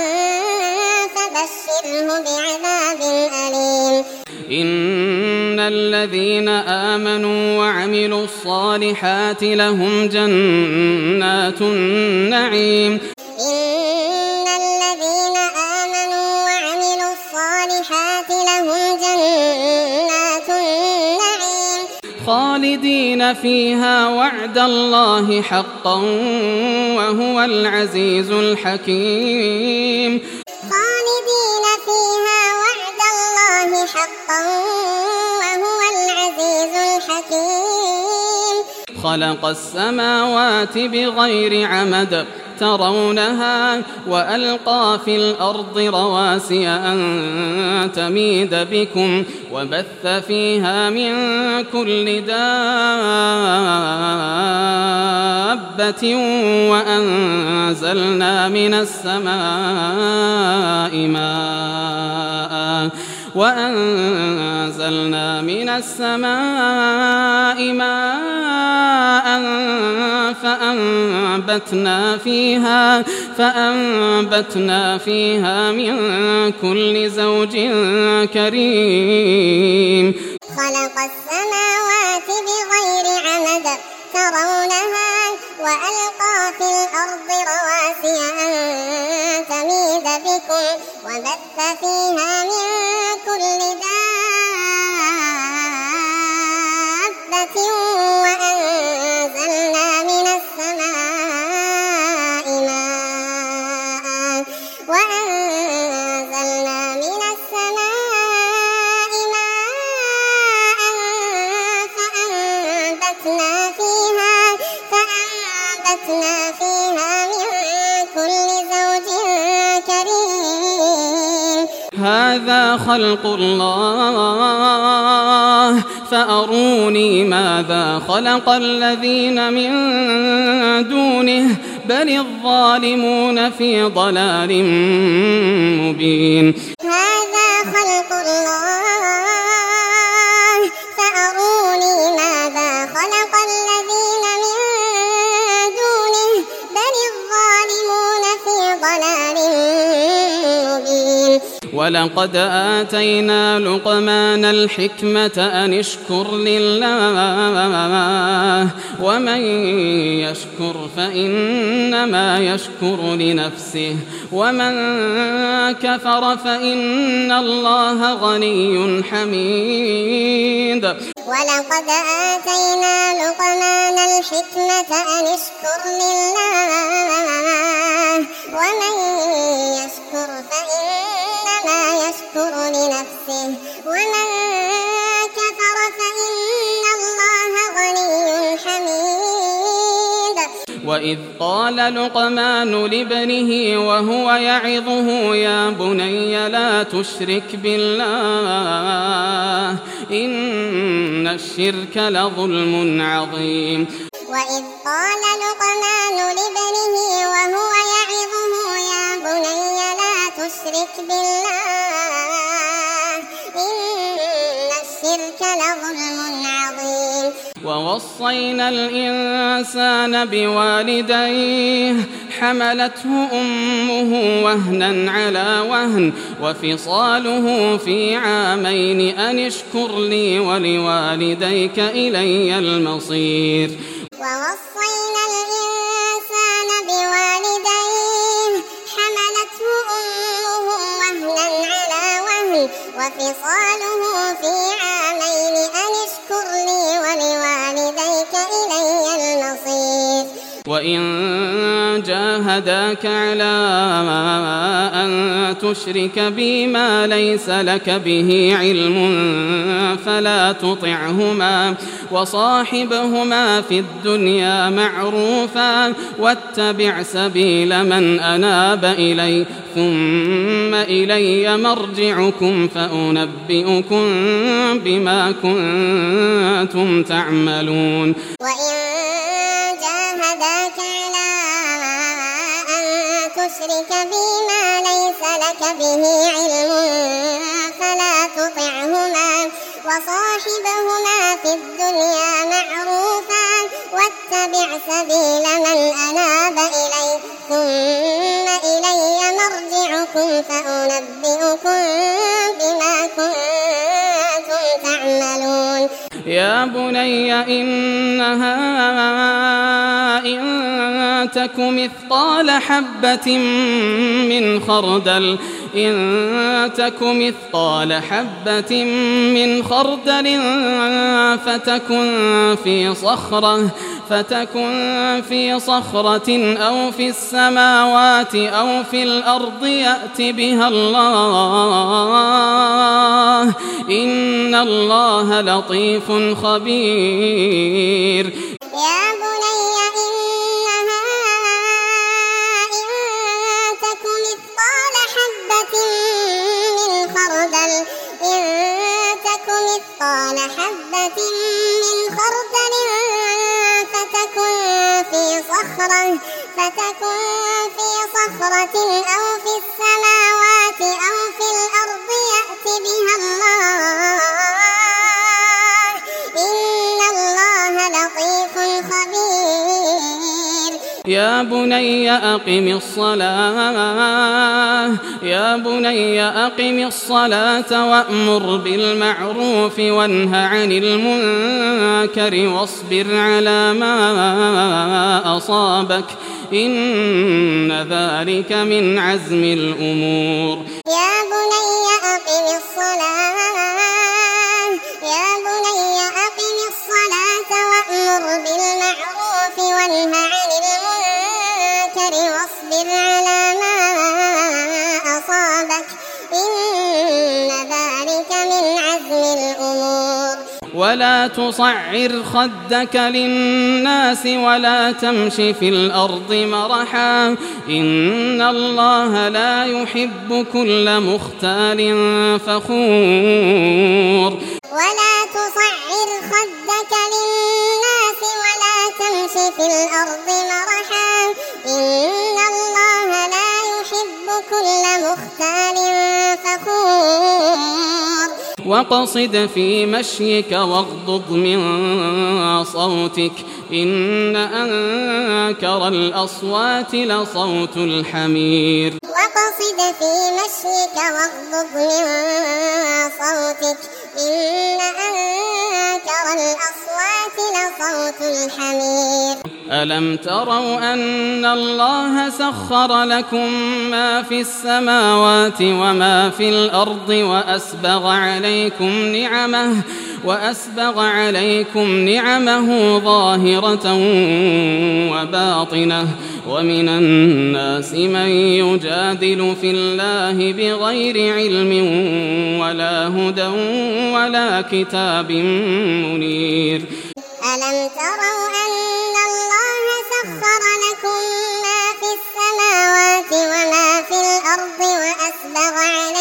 فبشره بعذاب أليم إن الذين آمنوا وعملوا الصالحات لهم جنات النعيم إن الذين آمنوا وعملوا الصالحات لهم جنات النعيم خالدين فيها وعد الله حقا وهو العزيز الحكيم خالدين فيها وعد الله حقا وهو العزيز الحكيم خلق السماوات بغير عمد ترونها وألقى في الأرض رواسي أن تميد بكم وبث فيها من كل دابة دابة وأنزلنا من السماء ماء فأنبتنا فيها من كل زوج كريم. خلق السماوات بغير عمد ترونها وألقى في الأرض رواسي أن تميد بكم وبث فيها من كل دابة وأنزلنا من السماء فأنبتنا فيها من كل زوج كريم. هذا خلق الله فأروني ماذا خلق الذين من دونه بل الظالمون في ضلال مبين. هذا خلق الله فأروني ماذا خلق الذين من دونه بل الظالمون في ضلال مبين. ولقد آتينا لقمان الحكمة أن اشكر لله ومن يشكر فإنما يشكر لنفسه ومن كفر فإن الله غني حميد. ولقد آتينا لقمان الحكمة أن اشكر لله ومن يشكر فإنما يشكر لنفسه ومن كفر فإن الله غني حميد. وإذ قال لقمان لابنه وهو يعظه يا بني لا تشرك بالله إن الشرك لظلم عظيم. وإذ قال لقمان لابنه وهو يعظه يا بني لا تشرك بالله إن الشرك لظلم عظيم. ووصينا الإنسان بوالديه حملته أمه وهنا على وهن وفصاله في عامين أن اشكر لي ولوالديك إلي المصير. ووصينا الإنسان بوالديه حملته أمه وهنا على وهن وفصاله في عامين أن اشكر لي ولوالديك إلي المصير. وإن جاهداك على أن تشرك بي ما ليس لك به علم فلا تطعهما وصاحبهما في الدنيا معروفا واتبع سبيل من أناب إلي ثم إلي مرجعكم فأنبئكم بما كنتم تعملون. تشرك بي ما ليس لك به علم فلا تطعهما وصاحبهما في الدنيا معروفا واتبع سبيل من أناب إلي ثم إلي مرجعكم فأنبئكم بما كنتم تعملون. يا بني إنها إن تك مثقال حبة من خردل فتكن في صخرة أو في السماوات أو في الأرض يأت بها الله إن الله لطيف خبير. يا بني إنها إن تك مثقال حبة من خردل فتكن فتكن في صخرة أو في السماوات أو في الأرض يأت بها الله إن الله لطيف خبير. يا بني أقم الصلاة وأمر بالمعروف وانه عن المنكر واصبر على ما أصابك إن ذلك من عزم الأمور. يا بني أقم الصلاة وأمر بالمعروف وانه عن المنكر واصبر على ما أصابك إن ذلك من عزم الأمور. ولا تصعر خدك للناس ولا تمش في الأرض مرحا إن الله لا يحب كل مختال فخور. ولا تصعر خدك للناس ولا تمش في الأرض مرحا إن الله لا يحب كل مختال فخور. واقصد في مشيك واغضض من صوتك إن أنكر الأصوات لصوت الحمير. واقصد في مشيك واغضض من صوتك إن أنكر الأصوات لصوت الحمير. ألم تروا أن الله سخر لكم ما في السماوات وما في الأرض وأسبغ عليكم نعمه ظاهرة وباطنة ومن الناس من يجادل في الله بغير علم ولا هدى ولا كتاب منير. ألم تروا أن الله سخر لكم ما في السماوات وما في الأرض وأسبغ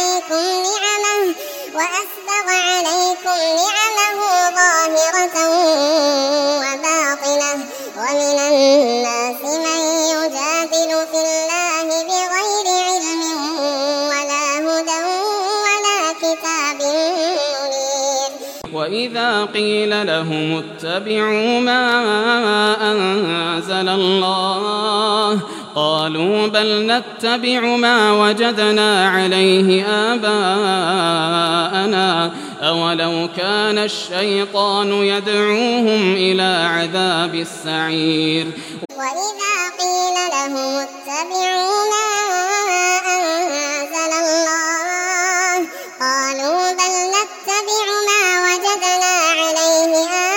عليكم نعمه ظاهرة وباطنة ومن الناس من يجادل في الله بغير علم ولا هدى ولا كتاب منير. وإذا قيل لهم اتبعوا ما أنزل الله قالوا بل نتبع ما وجدنا عليه آباءنا أولو كان الشيطان يدعوهم إلى عذاب السعير. وإذا قيل لهم اتبعوا ما أنزل الله قالوا بل نتبع ما وجدنا عليه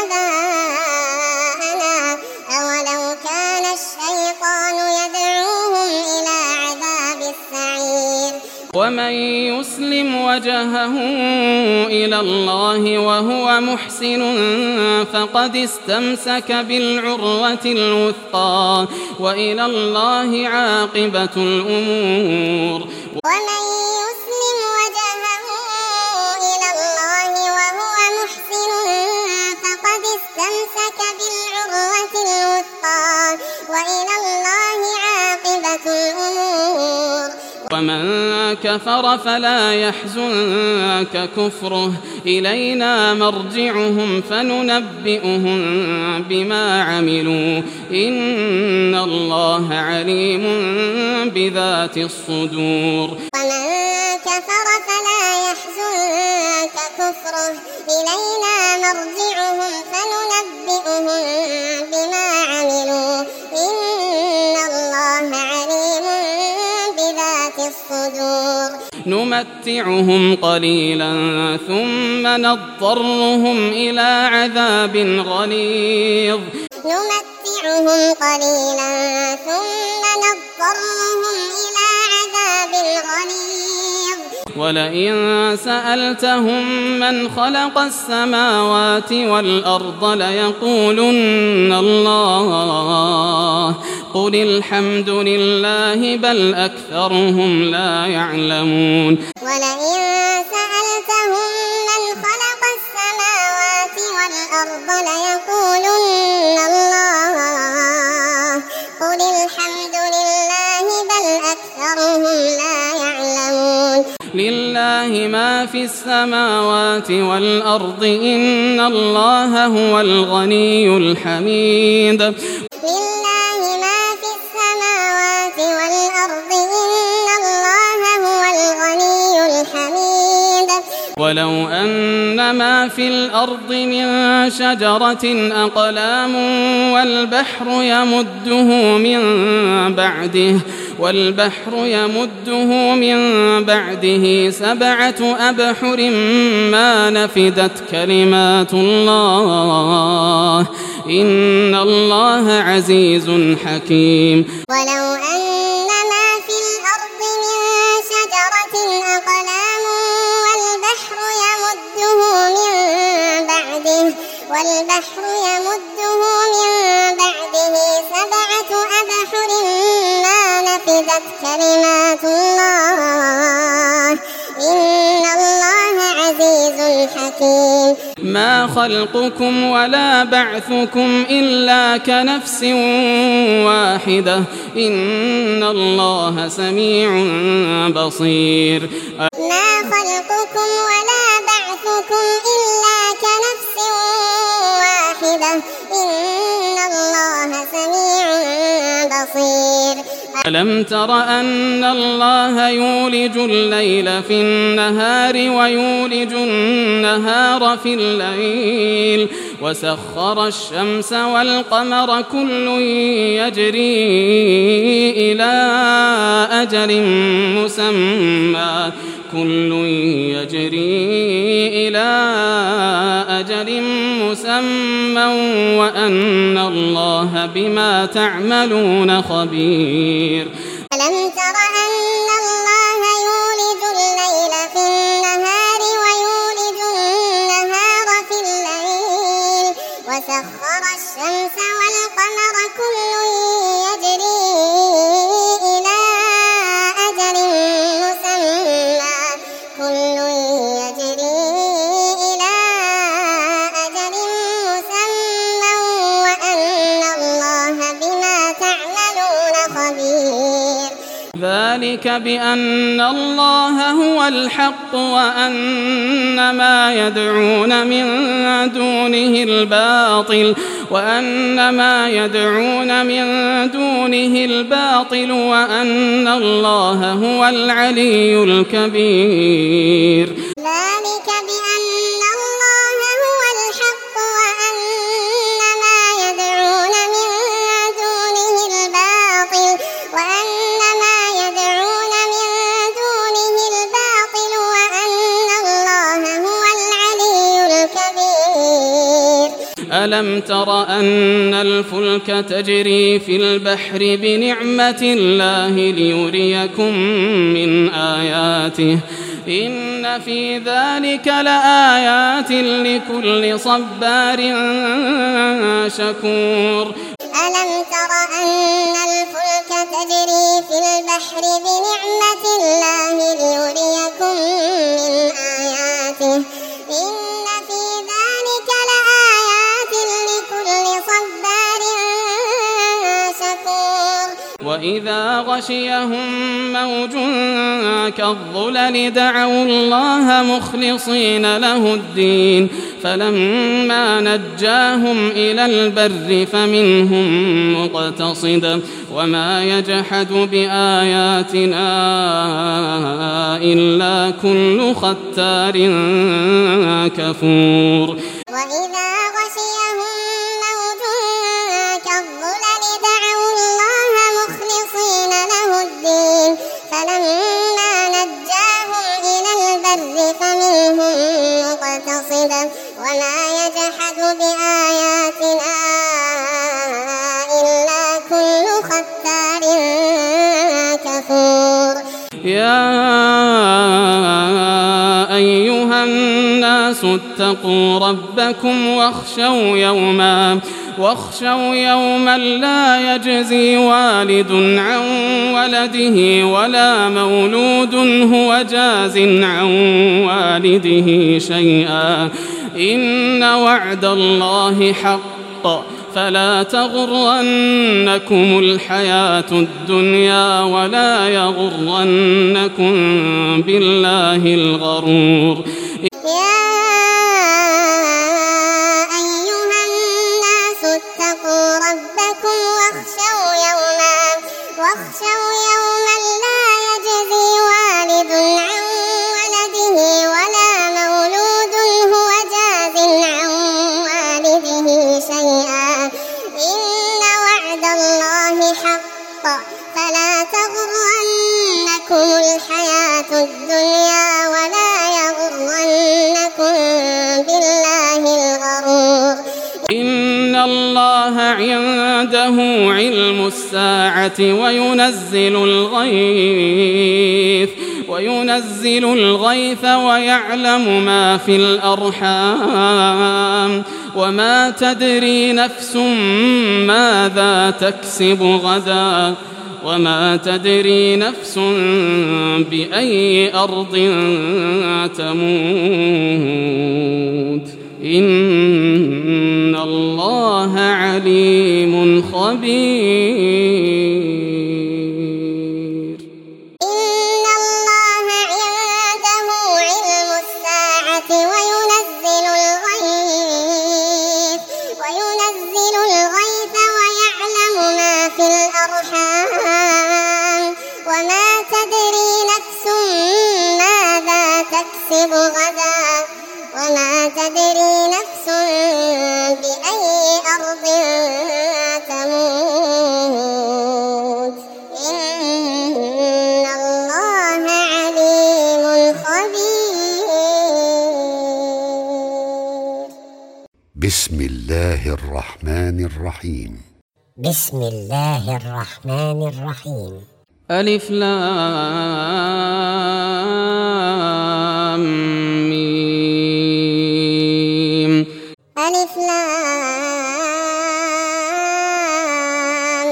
آباءنا أولو كان الشيطان يدعوهم إلى عذاب السعير. ومن يسلم وجهه إلى الله وهو محسن فقد استمسك بالعروة الوثقى وإلى الله عاقبة الأمور. ومن يسلم وجهه إلى الله وهو محسن فقد استمسك بالعروة الوثقى وإلى الله عاقبة الأمور. ومن كفر فلا يحزنك كفره إلينا مرجعهم فننبئهم بما عملوا إن الله عليم بذات الصدور. ومن كفر فلا يحزنك كفره إلينا مرجعهم فننبئهم بما عملوا إن الله عليم بذات الصدور. نمتعهم قليلا ثم نضطرهم إلى عذاب غليظ. نمتعهم قليلا ثم نضطرهم إلى عذاب غليظ. ولئن سألتهم من خلق السماوات والأرض ليقولن الله قل الحمد لله بل أكثرهم لا يعلمون. ولئن سألتهم من خلق السماوات والأرض ليقولن الله لله ما في السماوات والأرض إن الله هو الغني الحميد لله ما في السماوات والأرض إن الله هو الغني الحميد ولو أن ما في الأرض من شجرة أقلام والبحر يمده من بعده 7 أبحر ما نفدت كلمات الله إن الله عزيز حكيم ولو أن ما في الأرض من شجرة أقلام والبحر يمده من بعده 7 أبحر ما نفدت كلمات الله إن الله عزيز حكيم ما خلقكم ولا بعثكم إلا كنفس واحدة إن الله سميع بصير ما خلقكم ولا بعثكم إلا كنفس واحدة إن الله سميع بصير ألم تر أن الله يولج الليل في النهار ويولج النهار في الليل وسخر الشمس والقمر كل يجري إلى أجل مسمى وأن الله بما تعملون خبير ألم تر أن الله يولج الليل في النهار ويولج النهار في الليل وسخر الشمس والقمر كل يجري إلى أجل مسمى وأن الله بما تعملون خبير ذلك بأن الله هو الحق وأن ما يدعون من دونه الباطل وأن الله هو العلي الكبير ذلك بأن الله هو الحق وأن ما يدعون من دونه الباطل وأن الله هو العلي الكبير ألم تر أن الفلك تجري في البحر بنعمة الله ليريكم من آياته إن في ذلك لآيات لكل صبار شكور ألم تر أن الفلك تجري في البحر بنعمة الله ليريكم من آياته إن في ذلك لآيات لكل صبار شكور وإذا غشيهم موج كالظلل دعوا الله مخلصين له الدين فلما نجاهم إلى البر فمنهم مقتصد وما يجحد بآياتنا إلا كل ختار كفور وإذا غشيهم موج كالظلل دعوا الله مخلصين له الدين فلما نجاهم إلى البر فمنهم مقتصد وما يجحد بآياتنا إلا كل ختار كفور يا أيها الناس اتقوا ربكم واخشوا يوما لا يجزي والد عن ولده ولا مولود هو جاز عن والده شيئا إن وعد الله حق فلا تغرنكم الحياة الدنيا ولا يغرنكم بالله الغرور. يا أيها الناس اتقوا ربكم واخشوا يوما لا يجزي والد عن ولده ولا مولود هو جاز عن والده شيئا إن وعد الله حق فلا تغرنكم الحياة الدنيا ولا يغرنكم بالله الغرور. إن الله عنده علم الساعة وينزل الغيث ويعلم ما في الأرحام وما تدري نفس ماذا تكسب غدا وما تدري نفس بأي أرض تموت إن الله عليم خبير. إن الله عنده علم الساعة وينزل الغيث ويعلم ما في الأرحام وما تدري نفس ماذا تكسب غدا وما تدري نفس بأي أرض تموت إن الله عليم خبير. بسم الله الرحمن الرحيم. بسم الله الرحمن الرحيم. ألف لام ميم. ألف لام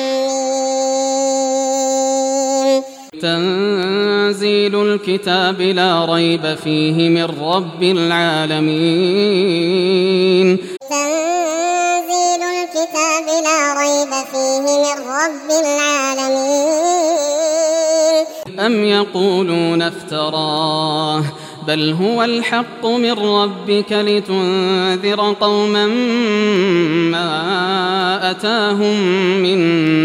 ميم. تنزيل الكتاب لا ريب فيه من رب العالمين. تنزيل الكتاب لا ريب فيه من رب العالمين. أم يقولون افتراه بل هو الحق من ربك لتنذر قوما ما أتاهم من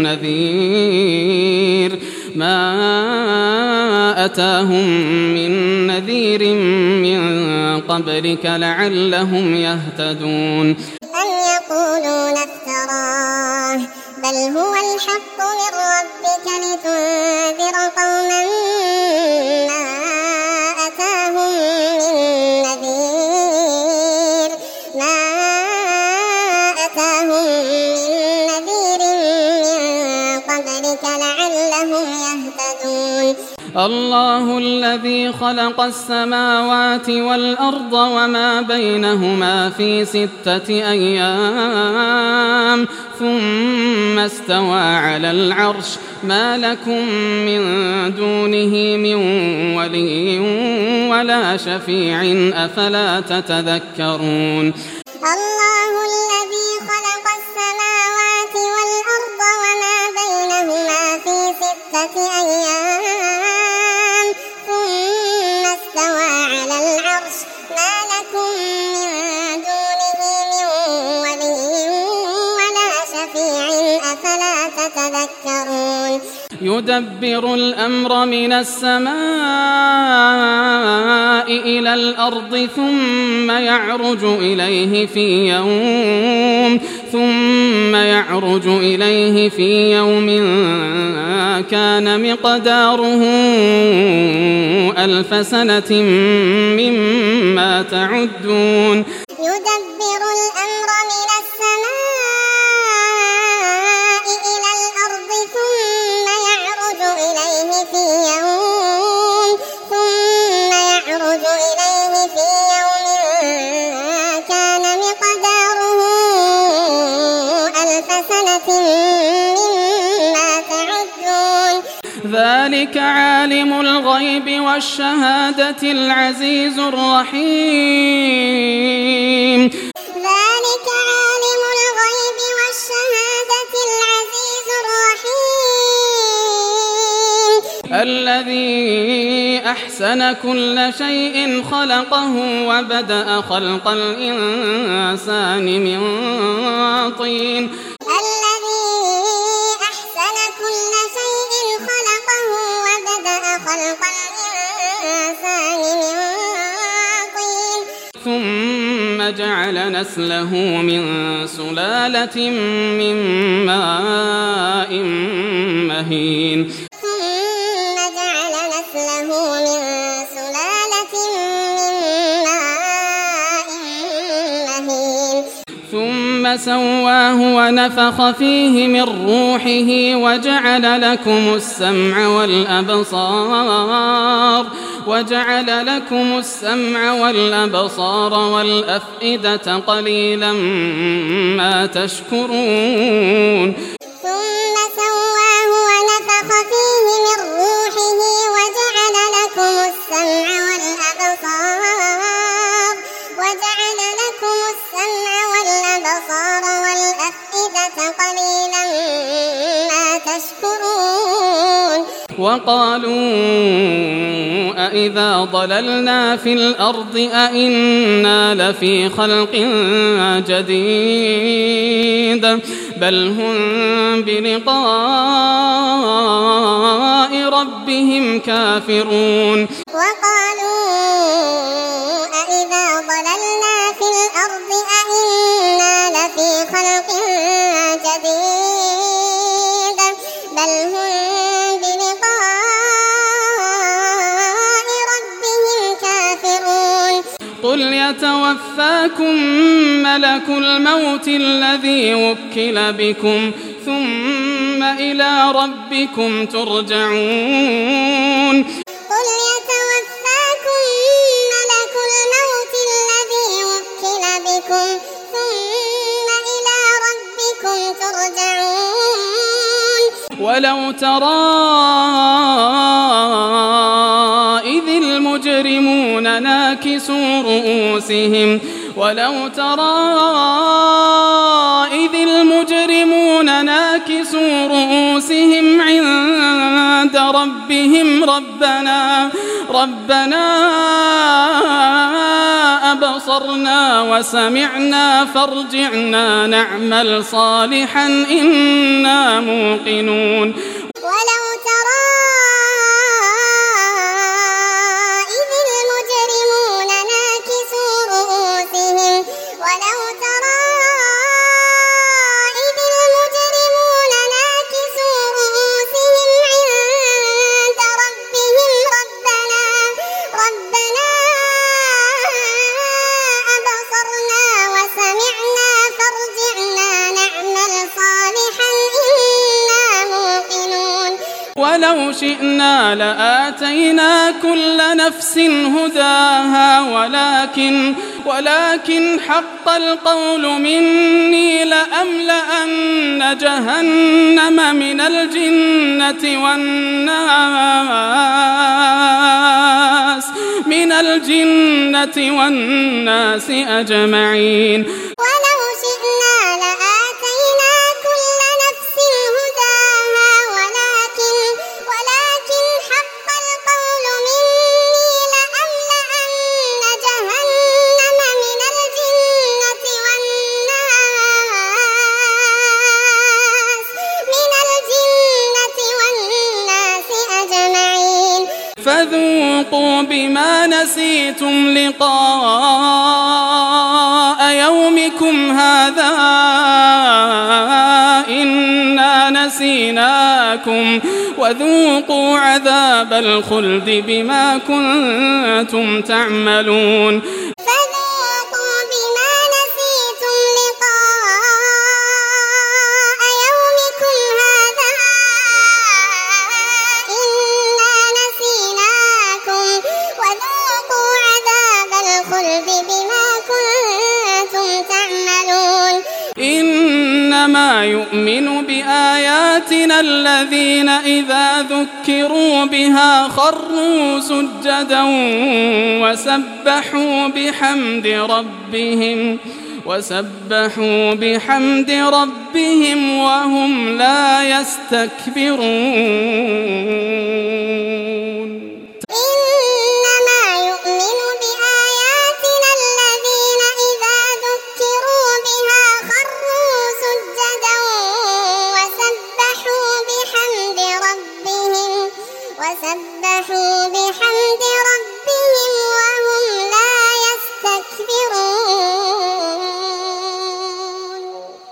نذير من قبلك لعلهم يهتدون. أم يقولون افتراه بل هو الحق من ربك لتنذر قوما ما أتاهم من نذير من قبلك لعلهم يهتدون. الله الذي خلق السماوات والأرض وما بينهما في 6 أيام ثم استوى على العرش ما لكم من دونه من ولي ولا شفيع أفلا تتذكرون. الله الذي خلق السماوات والأرض وما بينهما في 6 أيام ثم استوى على العرش ما لكم من دونه من ولي ولا شفيع أفلا تتذكرون. يدبر الأمر من السماء إلى الأرض ثم يعرج إليه في يوم كان مقداره 1000 سنة مما تعدون. يدبر الأمر من السماء إلى الأرض ثم يعرج إليه في يوم كان مقداره 1000 سنة مما تعدون. ذلك عالم الغيب والشهادة العزيز الرحيم. ذلك عالم الغيب الذي أحسن كل شيء خلقه وبدأ خلق الإنسان من طين الذي أحسن كل شيء خلقه وبدأ خلق الإنسان من طين ثم جعل نسله من سلالة من ماء مهين ثم جعل نسله من سلالة من ماء مهين ثم سواه ونفخ فيه من روحه وجعل لكم السمع والأبصار والأفئدة قليلا ما تشكرون ثم سواه ونفخ فيه من روحه وجعل لكم السمع والأبصار والأفئدة قليلا ما تشكرون وقالوا أإذا ضللنا في الأرض أإنا لفي خلق جديد بل هم بلقاء ربهم كافرون وقالوا أإذا ضللنا في الأرض أإنا لفي خلق جديد بل هم بلقاء ربهم كافرون قل يتوفاكم ملك الموت الذي وكل بكم ثم إلى ربكم ترجعون قل يتوفاكم ملك الموت الذي وكل بكم ثم إلى ربكم ترجعون ولو ترى إذ المجرمون ناكسوا رؤوسهم عند ربهم ربنا أبصرنا وسمعنا فارجعنا نعمل صالحا إنا موقنون ولو ترى إذ المجرمون ناكسوا رؤوسهم عند ربهم ربنا أبصرنا وسمعنا فارجعنا نعمل صالحا إنا موقنون ولو شئنا لآتينا كل نفس هداها ولكن حق القول مني لأملأن جهنم من الجنة والناس أجمعين ولو شئنا لآتينا كل نفس هداها ولكن حق القول مني لأملأن جهنم من الجنة والناس أجمعين فذوقوا بما نسيتم لقاء يومكم هذا إنا نسيناكم وذوقوا عذاب الخلد بما كنتم تعملون فذوقوا بما نسيتم لقاء يومكم هذا إنا نسيناكم وذوقوا عذاب الخلد بما كنتم تعملون إنما يؤمن بآياتنا الذين إذا ذكروا بها خروا سجدا وسبحوا بحمد ربهم وهم لا يستكبرون.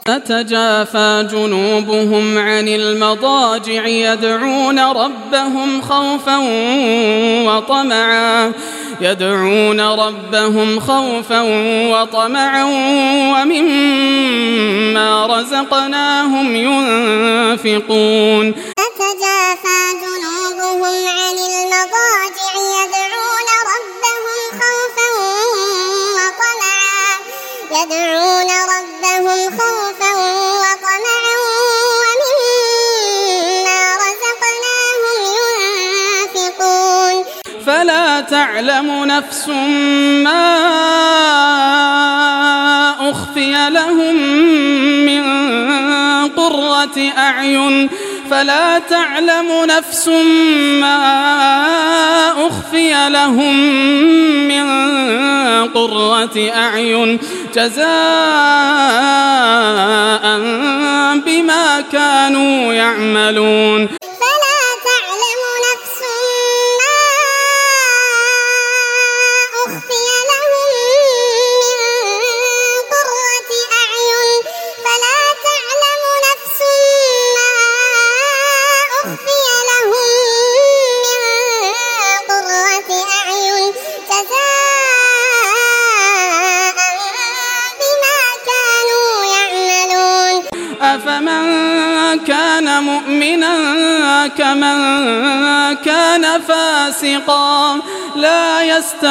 تتجافى جنوبهم عن المضاجع يدعون ربهم خوفا وطمعا ومما رزقناهم ينفقون تتجافى جنوبهم عن المضاجع يدعون ربهم خوفا وطمعا ومما رزقناهم ينفقون فلا تعلم نفس ما أخفي لهم من قرة أعين جزاء بما كانوا يعملون فلا تعلم نفس ما أخفي لهم من قرة أعين جزاء بما كانوا يعملون أفمن كان مؤمنا كمن كان فاسقا لا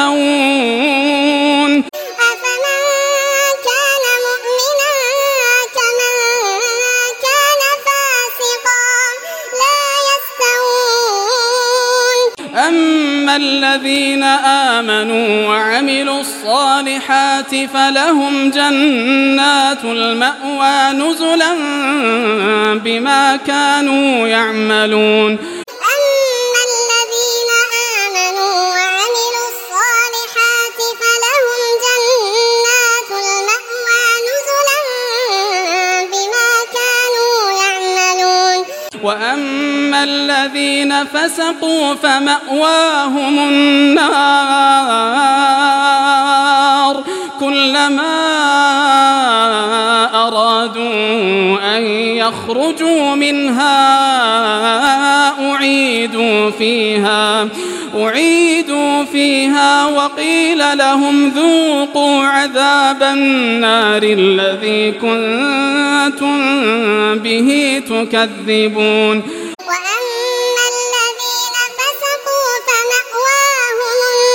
يستوون أفمن كان مؤمنا كمن كان فاسقا لا يستوون أما الذين آمنوا وعملوا الصالحات فلهم جنات المأوى نزلا بما كانوا يعملون أما الذين آمنوا وعملوا الصالحات فلهم جنات المأوى نزلا بما كانوا يعملون وأما الذين فسقوا فمأواهم النار كلما أرادوا أن يخرجوا منها أعيدوا فيها وقيل لهم ذوقوا عذاب النار الذي كنتم به تكذبون وأما الذين فسقوا فمأواهم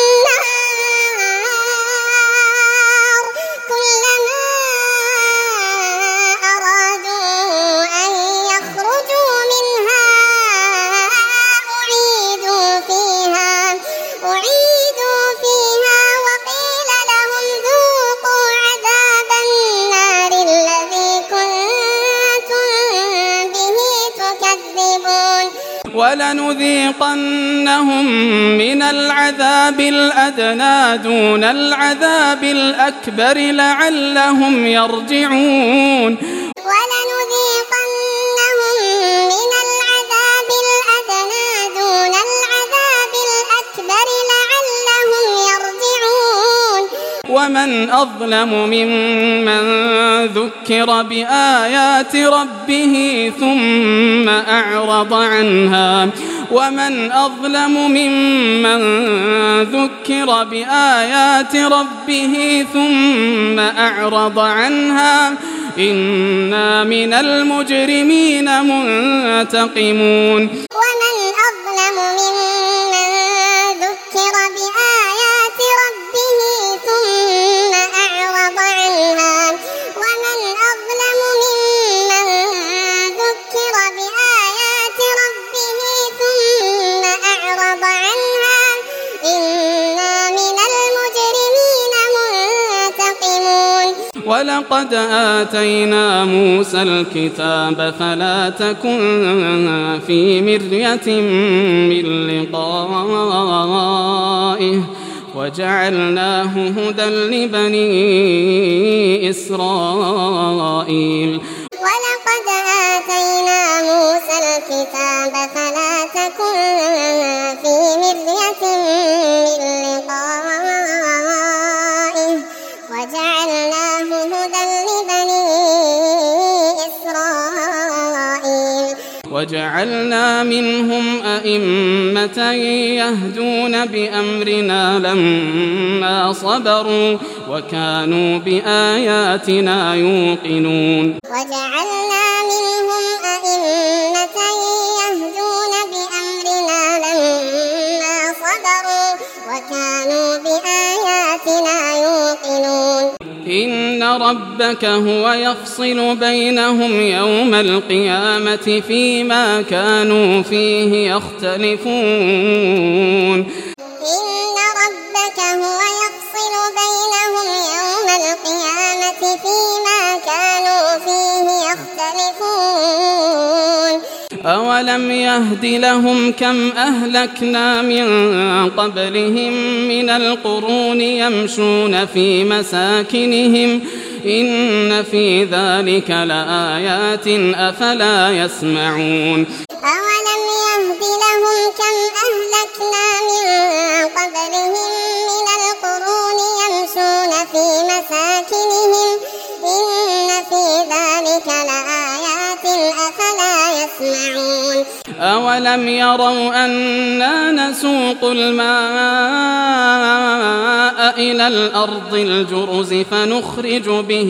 النار كلما أرادوا أن يخرجوا منها أعيدوا فيها وقيل لهم ذوقوا عذاب النار الذي كنتم به تكذبون ولنذيقنهم من العذاب الأدنى دون العذاب الأكبر لعلهم يرجعون ولنذيقنهم من العذاب الأدنى دون العذاب الأكبر لعلهم يرجعون ومن أظلم ممن ذكر بآيات ربه ثم أعرض عنها ومن أظلم ممن ذكر بآيات ربه ثم أعرض عنها إنا من المجرمين منتقمون ومن أظلم ممن ذكر بآيات ربه ثم أعرض عنها ومن أظلم ممن ذكر بآيات ربه ثم أعرض عنها إنا من المجرمين منتقمون ولقد آتينا موسى الكتاب فلا تكن في مرية من لقائه وجعلناه هدى لبني إسرائيل ولقد آتينا موسى الكتاب فلا تكن في مرية من لقائه وجعلناه هدى لبني وجعلنا منهم أئمة يهدون بأمرنا لما صبروا وكانوا بآياتنا يوقنون وجعلنا منهم أئمة يهدون بأمرنا لما صبروا وكانوا بآياتنا يوقنون إن ربك هو يفصل بينهم يوم القيامة فيما كانوا فيه يختلفون إن ربك هو يفصل بينهم يوم القيامة فيما كانوا فيه يختلفون أولم يهد لهم كم أهلكنا من قبلهم من القرون يمشون في مساكنهم إن في ذلك لآيات أفلا يسمعون أولم يهد لهم كم أهلكنا من قبلهم من القرون يمشون في مساكنهم إن في ذلك لآيات أفلا يسمعون أولم يروا أنا نسوق الماء إلى الأرض الجرز فنخرج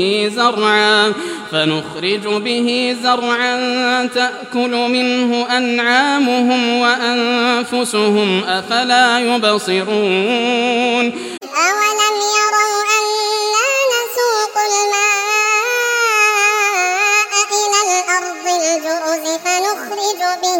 به زرعا تأكل منه أنعامهم وأنفسهم أفلا يبصرون أولم يروا أنا نسوق الماء إلى الأرض الجرز فنخرج به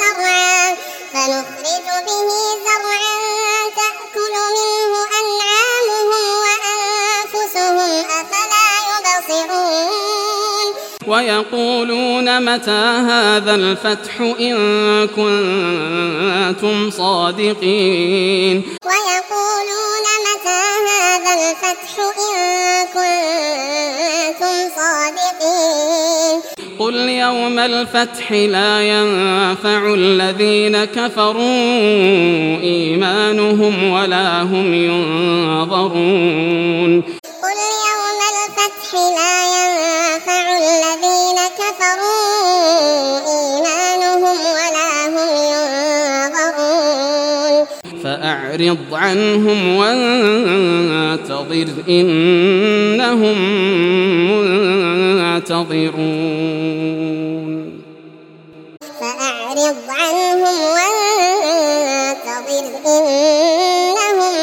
زرعا تأكل منه أنعامهم وأنفسهم أفلا يبصرون ويقولون متى هذا الفتح إن كنتم صادقين ويقولون متى هذا الفتح إن كنتم صادقين قل يوم الفتح لا ينفع الذين كفروا إيمانهم ولا هم ينظرون قل يوم الفتح لا ينفع الذين كفروا إيمانهم ولا هم ينظرون فأعرض عنهم وانتظر إنهم منتظرون فأعرض عنهم وانتظر إنهم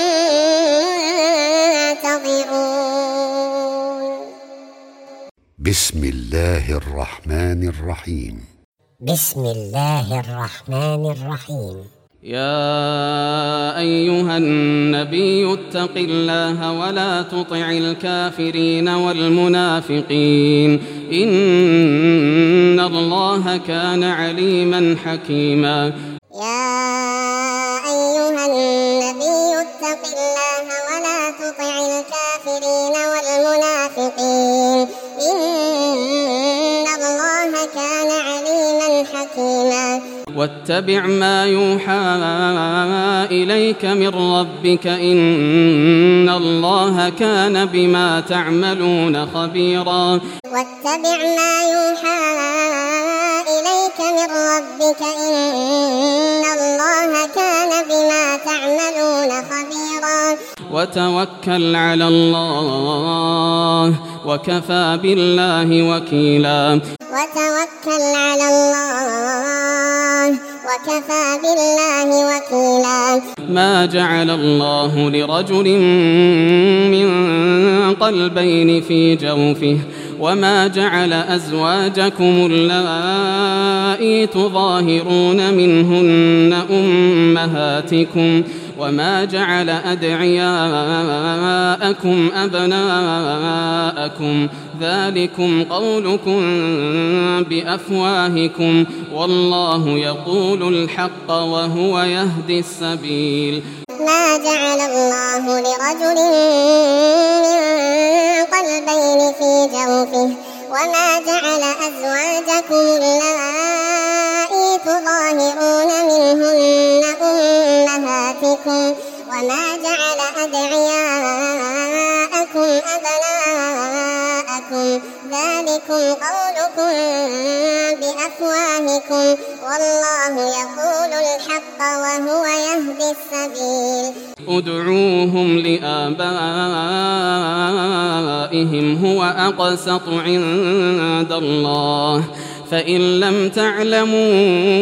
منتظرون بسم الله الرحمن الرحيم بسم الله الرحمن الرحيم يا أيها النبي اتق الله ولا تطع الكافرين والمنافقين إن الله كان عليما حكيما يا أيها النبي اتق الله ولا تطع الكافرين والمنافقين إن الله كان عليما حكيما واتبع ما يوحى إليك من ربك إن الله كان بما تعملون خبيرا واتبع ما يوحى إليك من ربك إن الله كان بما تعملون خبيرا وتوكل على الله وكفى بالله وكيلا وتوكل على الله وكفى بالله وكيلا ما جعل الله لرجل من قلبين في جوفه وما جعل أزواجكم اللائي تظاهرون منهن أمهاتكم وما جعل أدعياءكم أبناءكم ذلكم قولكم بأفواهكم والله يقول الحق وهو يهدي السبيل ما جعل الله لرجل من قلبين في جوفه وما جعل أزواجكم اللائي تظاهرون منهن أمهاتكم وما جعل أدعياءكم أبناءكم أخراجكم ذلكم قولكم بأفواهكم والله يقول الحق وهو يهدي السبيل ادعوهم لآبائهم هو أقسط عند الله فإن لم تعلموا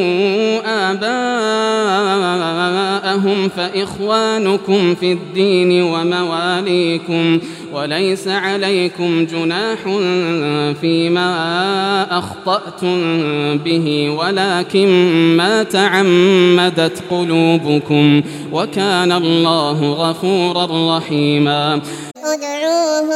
آباءهم فإخوانكم في الدين ومواليكم وليس عليكم جناح فيما أخطأتم به ولكن ما تعمدت قلوبكم وكان الله غفورا رحيما ادعوهم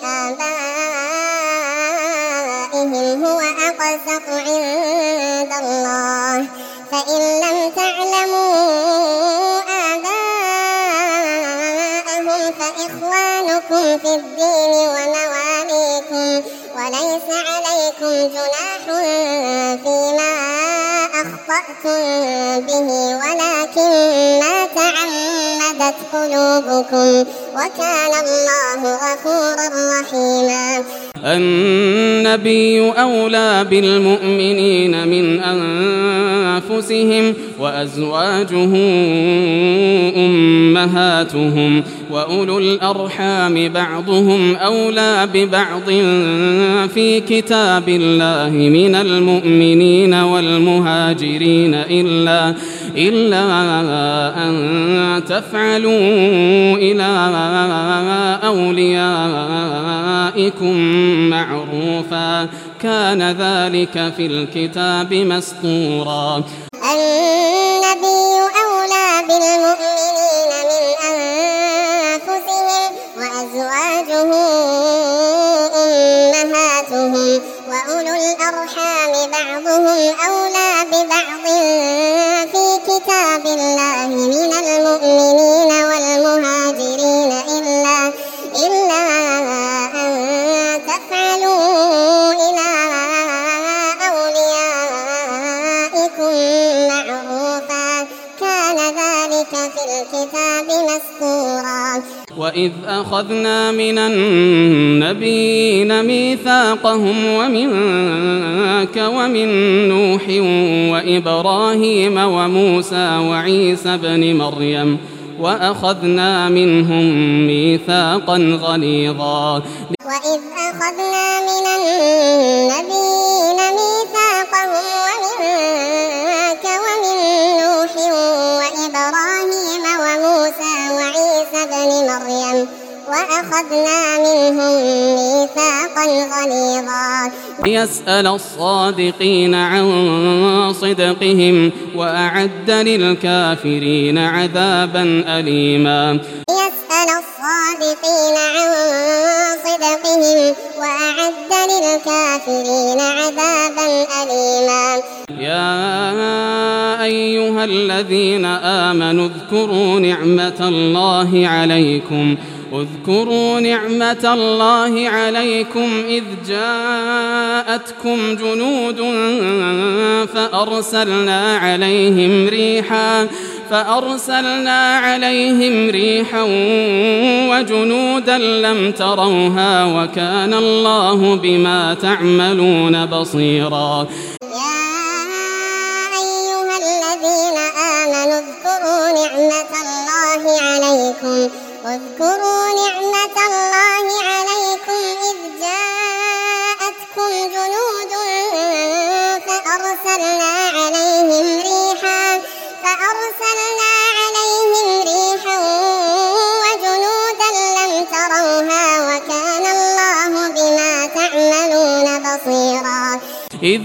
لآبائهم هو أقسط عند الله فإن لم تعلموا آباءهم فإخوانكم في الدين ومواليكم وليس عليكم جناح فيما أخطأتم به ولكن ما تعمدت قلوبكم وكان الله غفورا رحيما النبي أولى بالمؤمنين من أنفسهم وأزواجه أمهاتهم وأولو الأرحام بعضهم أولى ببعض في كتاب الله من المؤمنين والمهاجرين إلا أن تفعلوا إلى أوليائكم معروفا كان ذلك في الكتاب مسطورا النبي أولى بالمؤمنين من أنفسهم وأزواجه أمهاتهم وأولو الأرحام بعضهم أولى ببعض في كتاب الله من المؤمنين والمهاجرين إلا أن تفعلوا إلى أوليائكم معروفا كان ذلك في الكتاب مسطورا وإذ أخذنا من النبيين ميثاقهم ومنك ومن نوح وإبراهيم وموسى وعيسى بن مريم وأخذنا منهم ميثاقا غليظا وإذ أخذنا من النبيين ميثاقهم ومنك ومن نوح وإبراهيم وموسى وعيسى بن مريم وأخذنا منهم ميثاقا غليظا ليسأل الصادقين عن صدقهم وأعد للكافرين عذابا أليما ليسأل الصادقين عن صدقهم وأعد للكافرين عذابا أليما يا أيها الذين آمنوا اذكروا نعمة الله عليكم إذ جاءتكم جنود فأرسلنا عليهم ريحا وجنودا لم تروها وكان الله بما تعملون بصيرا يا أيها الذين آمنوا اذكروا نعمة الله عليكم إذ جاءتكم جنود فأرسلنا عليهم ريحا وجنودا لم تروها وكان الله بما تعملون بصيرا إذ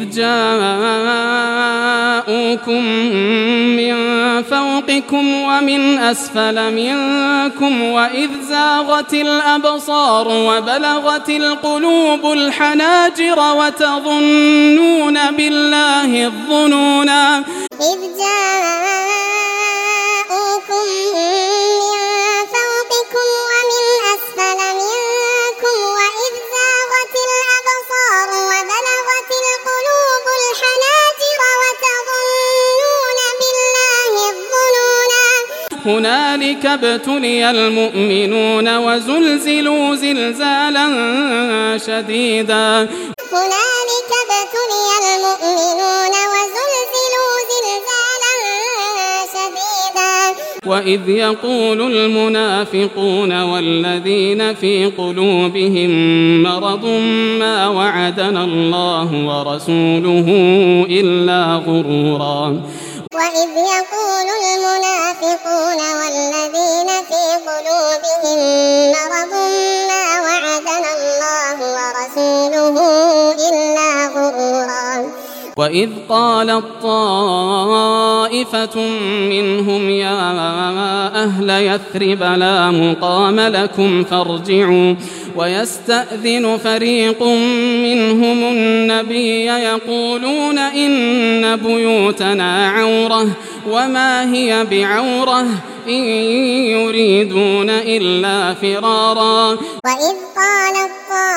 جاءوكم من فوقكم ومن أسفل منكم وإذ زاغت الأبصار وبلغت القلوب الحناجر وتظنون بالله الظنونا إذ جاءوكم من فوقكم ومن أسفل منكم وإذ زاغت الأبصار وبلغت القلوب الحناجر هنالك ابتلي المؤمنون وزلزلوا زلزالا شديدا هنالك ابتلي المؤمنون وزلزلوا زلزالا شديدا وإذ يقول المنافقون والذين في قلوبهم مرض ما وعدنا الله ورسوله إلا غرورا وإذ يقول المنافقون والذين في قلوبهم مرض ما وعدنا الله ورسوله إلا غرورا وإذ قالت طائفة منهم يا أهل يثرب لا مقام لكم فارجعوا ويستأذن فريق منهم النبي يقولون إن بيوتنا عورة وما هي بعورة إن يريدون إلا فرارا وإذ قالت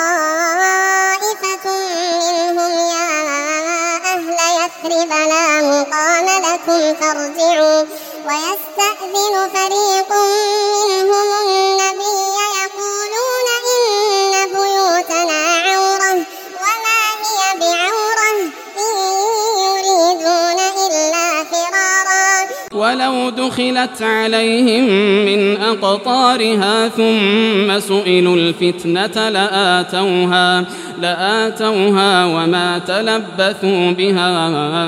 طائفة منهم يا أهل يثرب لا مقام لكم فارجعوا ويستأذن فريق منهم النبي يقولون إن بيوتنا عورة وما هي بعورة إن يريدون إلا فرارا ولو دخلت عليهم من أقطارها ثم سئلوا الفتنة لآتوها وما تلبثوا بها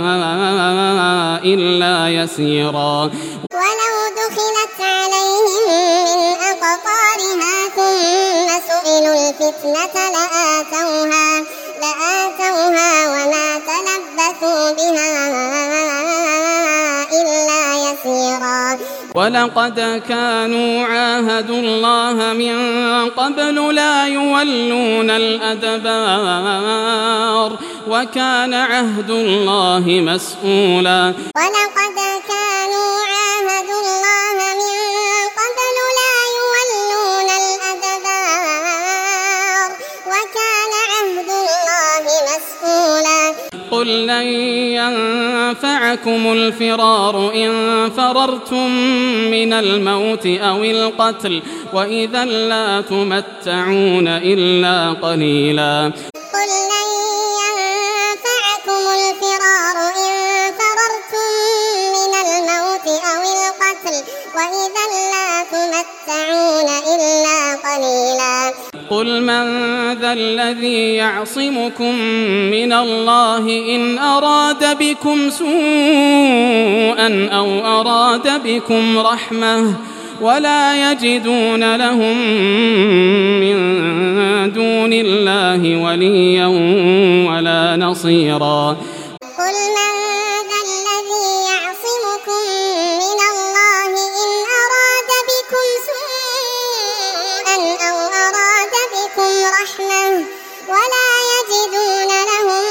إلا يسيرا ولو دخلت عليهم من أقطارها ثم سئلوا الفتنة لآتوها وما تلبثوا بها إلا يسيرا ولقد كانوا عاهدوا الله من قبل لا يولون الأدبار وكان عهد الله مسؤولا ولقد كانوا عاهدوا الله من قبل لا يولون الأدبار وكان عهد الله مسؤولا قل لن ينفعكم الفرار إن فررتم من الموت أو القتل وإذا لا تمتعون إلا قليلا قل لن ينفعكم الفرار إن فررتم من الموت أو القتل وإذا لا تمتعون إلا قليلا قل من ذا الذي يعصمكم من الله إن أراد بكم سوءا أو أراد بكم رحمة ولا يجدون لهم من دون الله وليا ولا نصيرا قل من ذا الذي يعصمكم من الله إن أراد بكم سوءا أو أراد بكم رحمة ولا يجدون لهم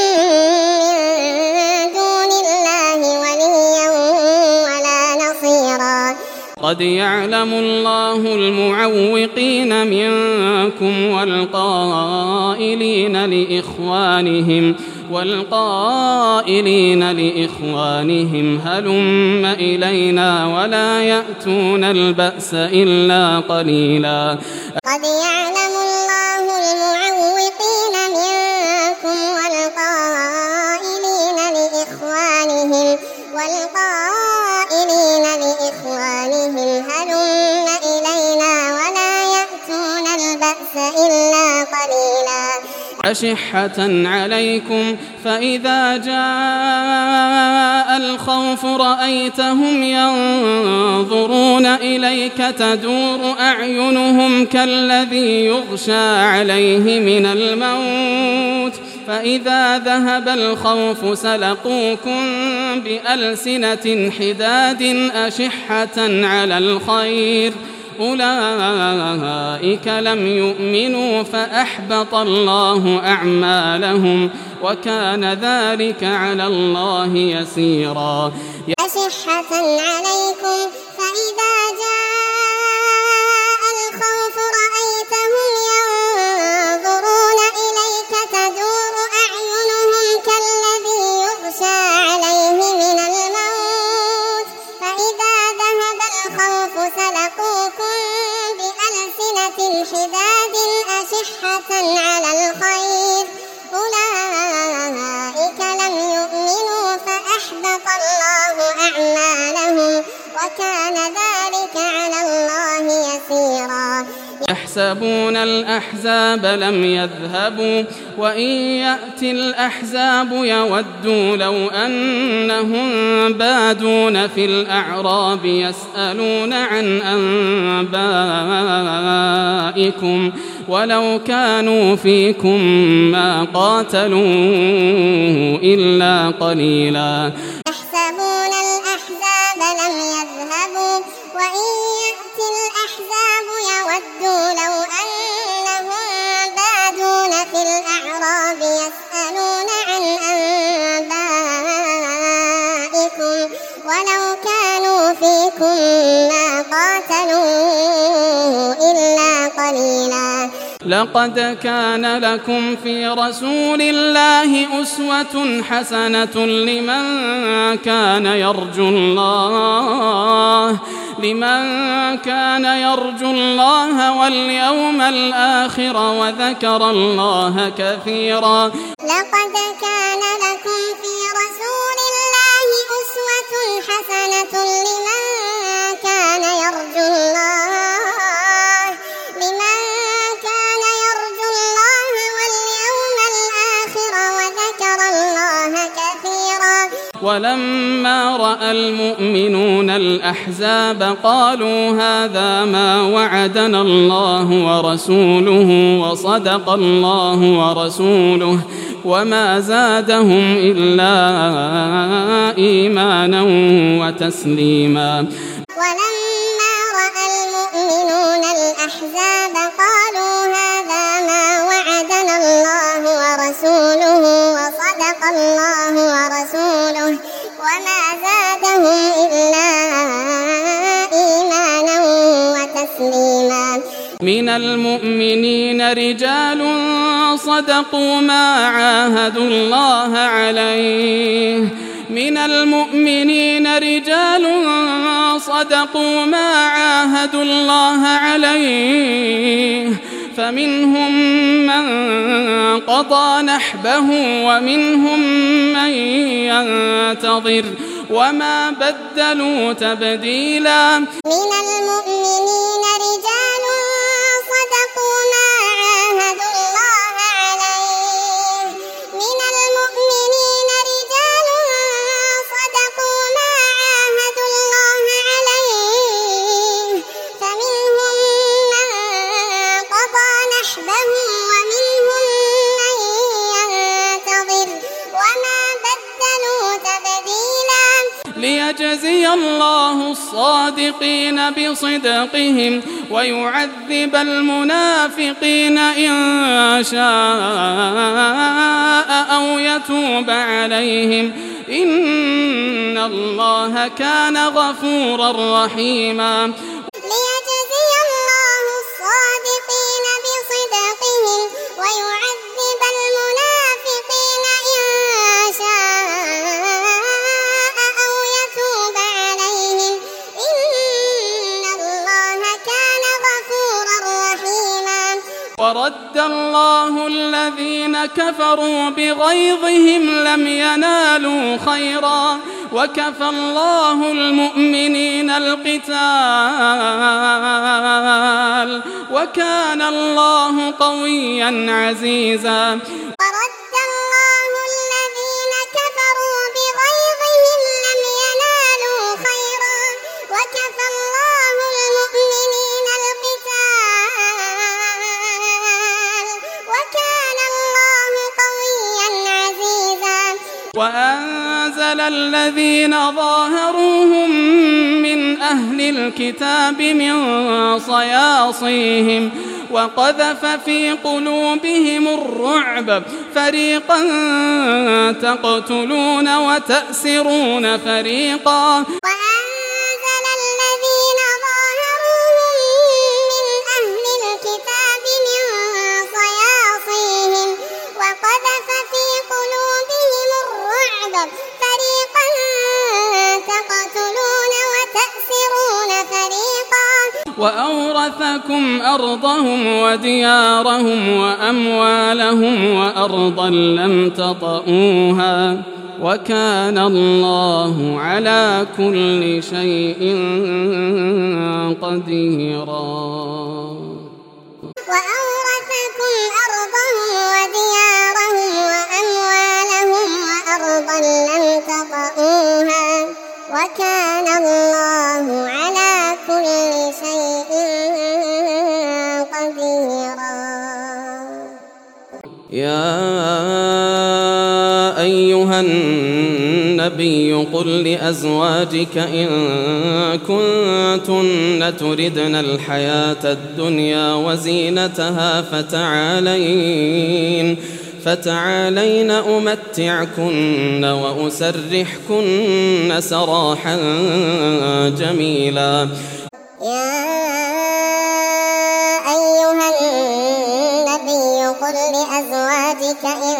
من دون الله وليا ولا نصيرا قد يعلم الله المعوقين منكم والقائلين لإخوانهم هلم إلينا ولا يأتون البأس إلا قليلا قد يعلم الله المعوقين منكم والقائلين لإخوانهم هلم إلينا ولا يأتون البأس إلا قليلا أشحة عليكم فإذا جاء الخوف رأيتهم ينظرون إليك تدور أعينهم كالذي يغشى عليه من الموت فإذا ذهب الخوف سلقوكم بألسنة حداد أشحة على الخير أولئك لم يؤمنوا فأحبط الله أعمالهم وكان ذلك على الله يسيرا أشحة عليكم فإذا جاء الخوف رأيتهم ينظرون إليك تدور أعينهم كالذي يغشى عليه من الموت فإذا ذهب الخوف حداد أشحة على الخير أولئك لم يؤمنوا فأحبط الله أعمالهم وكان ذلك على الله يسيرا يحسبون الأحزاب لم يذهبوا وإن يأتي الأحزاب يودوا لو أنهم بادون في الأعراب يسألون عن أنبائكم ولو كانوا فيكم ما قاتلوا إلا قليلا يحسبون الأحزاب لم يذهبوا وإن يأتي الأحزاب يودوا لو أنهم بادون في الأعراب يسألون عن أنبائكم ولو كانوا فيكم ما قاتلوا إلا قليلا لقد كان لكم في رسول الله أسوة حسنة لمن كان يرجو الله واليوم الآخر وذكر الله كثيرا لقد كان لكم في رسول الله أسوة حسنة لمن كان يرجو الله واليوم الآخر وذكر الله كثيرا ولما رأى المؤمنون الأحزاب قالوا هذا ما وعدنا الله ورسوله وصدق الله ورسوله وما زادهم إلا إيمانا وتسليما ولما رأى المؤمنون الأحزاب قالوا هذا ما وعدنا الله ورسوله وصدق الله ورسوله وما زادهم إلا إيمانا وتسليما من المؤمنين رجال صدقوا ما عاهدوا الله عليه فمنهم من قضى نحبه ومنهم من ينتظر وما بدلوا تبديلا من المؤمنين رجال صدقوا ما عاهدوا الله عليه فمنهم من قضى نحبه ومنهم من ينتظر وما بدلوا تبديلا ليجزي الله الصادقين بصدقهم ويعذب المنافقين إن شاء أو يتوب عليهم إن الله كان غفورا رحيما ليجزي الله الصادقين بصدقهم ويعذب المنافقين إن شاء أو يتوب عليهم إن الله كان غفورا رحيما ورد الله الذين كفروا بغيظهم لم ينالوا خيرا وكفى الله المؤمنين القتال وكان الله قويا عزيزا ورد الله الذين كفروا بغيظهم لم ينالوا خيرا وكفى الله المؤمنين القتال وكان الله قويا عزيزا وأنزل الذين ظاهروهم من أهل الكتاب من صياصيهم وقذف في قلوبهم الرعب فريقا تقتلون وتأسرون فريقا وأنزل الذين ظاهروهم من أهل الكتاب من صياصيهم وقذف في قلوبهم الرعب فريقا تقتلون وتأسرون فريقا وأورثكم أرضهم وديارهم وأموالهم وأرضا لم تطئوها وكان الله على كل شيء قديرا. وأورثكم أرضهم وديارهم وأموالهم وأرضا لم تطئوها وكان الله على كل شيء قديرا. يا أيها النبي قل لأزواجك إن كنتن تردن الحياة الدنيا وزينتها فتعالين أمتعكن وأسرحكن سراحا جميلا. يا أيها النبي قل لأزواجك إن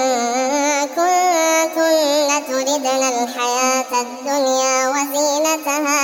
كنتن تردن الحياة الدنيا وزينتها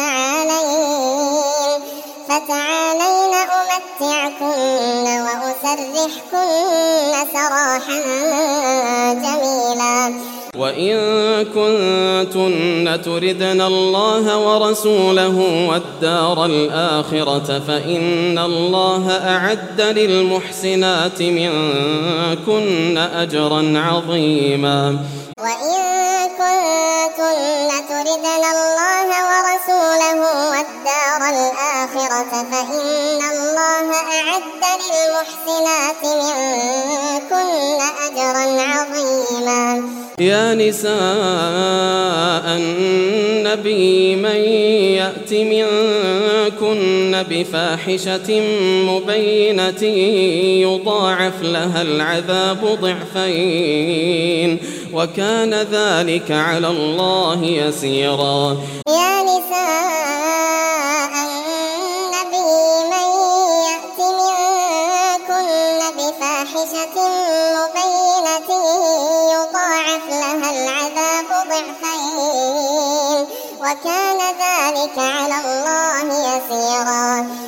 فتعالين أمتعكن وأسرحكن سراحا جميلا. وإن كنتن تردن الله ورسوله والدار الآخرة فإن الله أعد للمحسنات منكن أجرا عظيما. وإن كنتن تردن الله ورسوله والدار الآخرة فإن الله أعد للمحسنات منكن أجرا عظيما. يا نساء النبي من يأت منكن بفاحشة مبينة يضاعف لها العذاب ضعفين وكان ذلك على الله يسيرا. يا نساء النبي من يأت منكن بفاحشة مبينة يضاعف لها العذاب ضعفين وكان ذلك على الله يسيرا.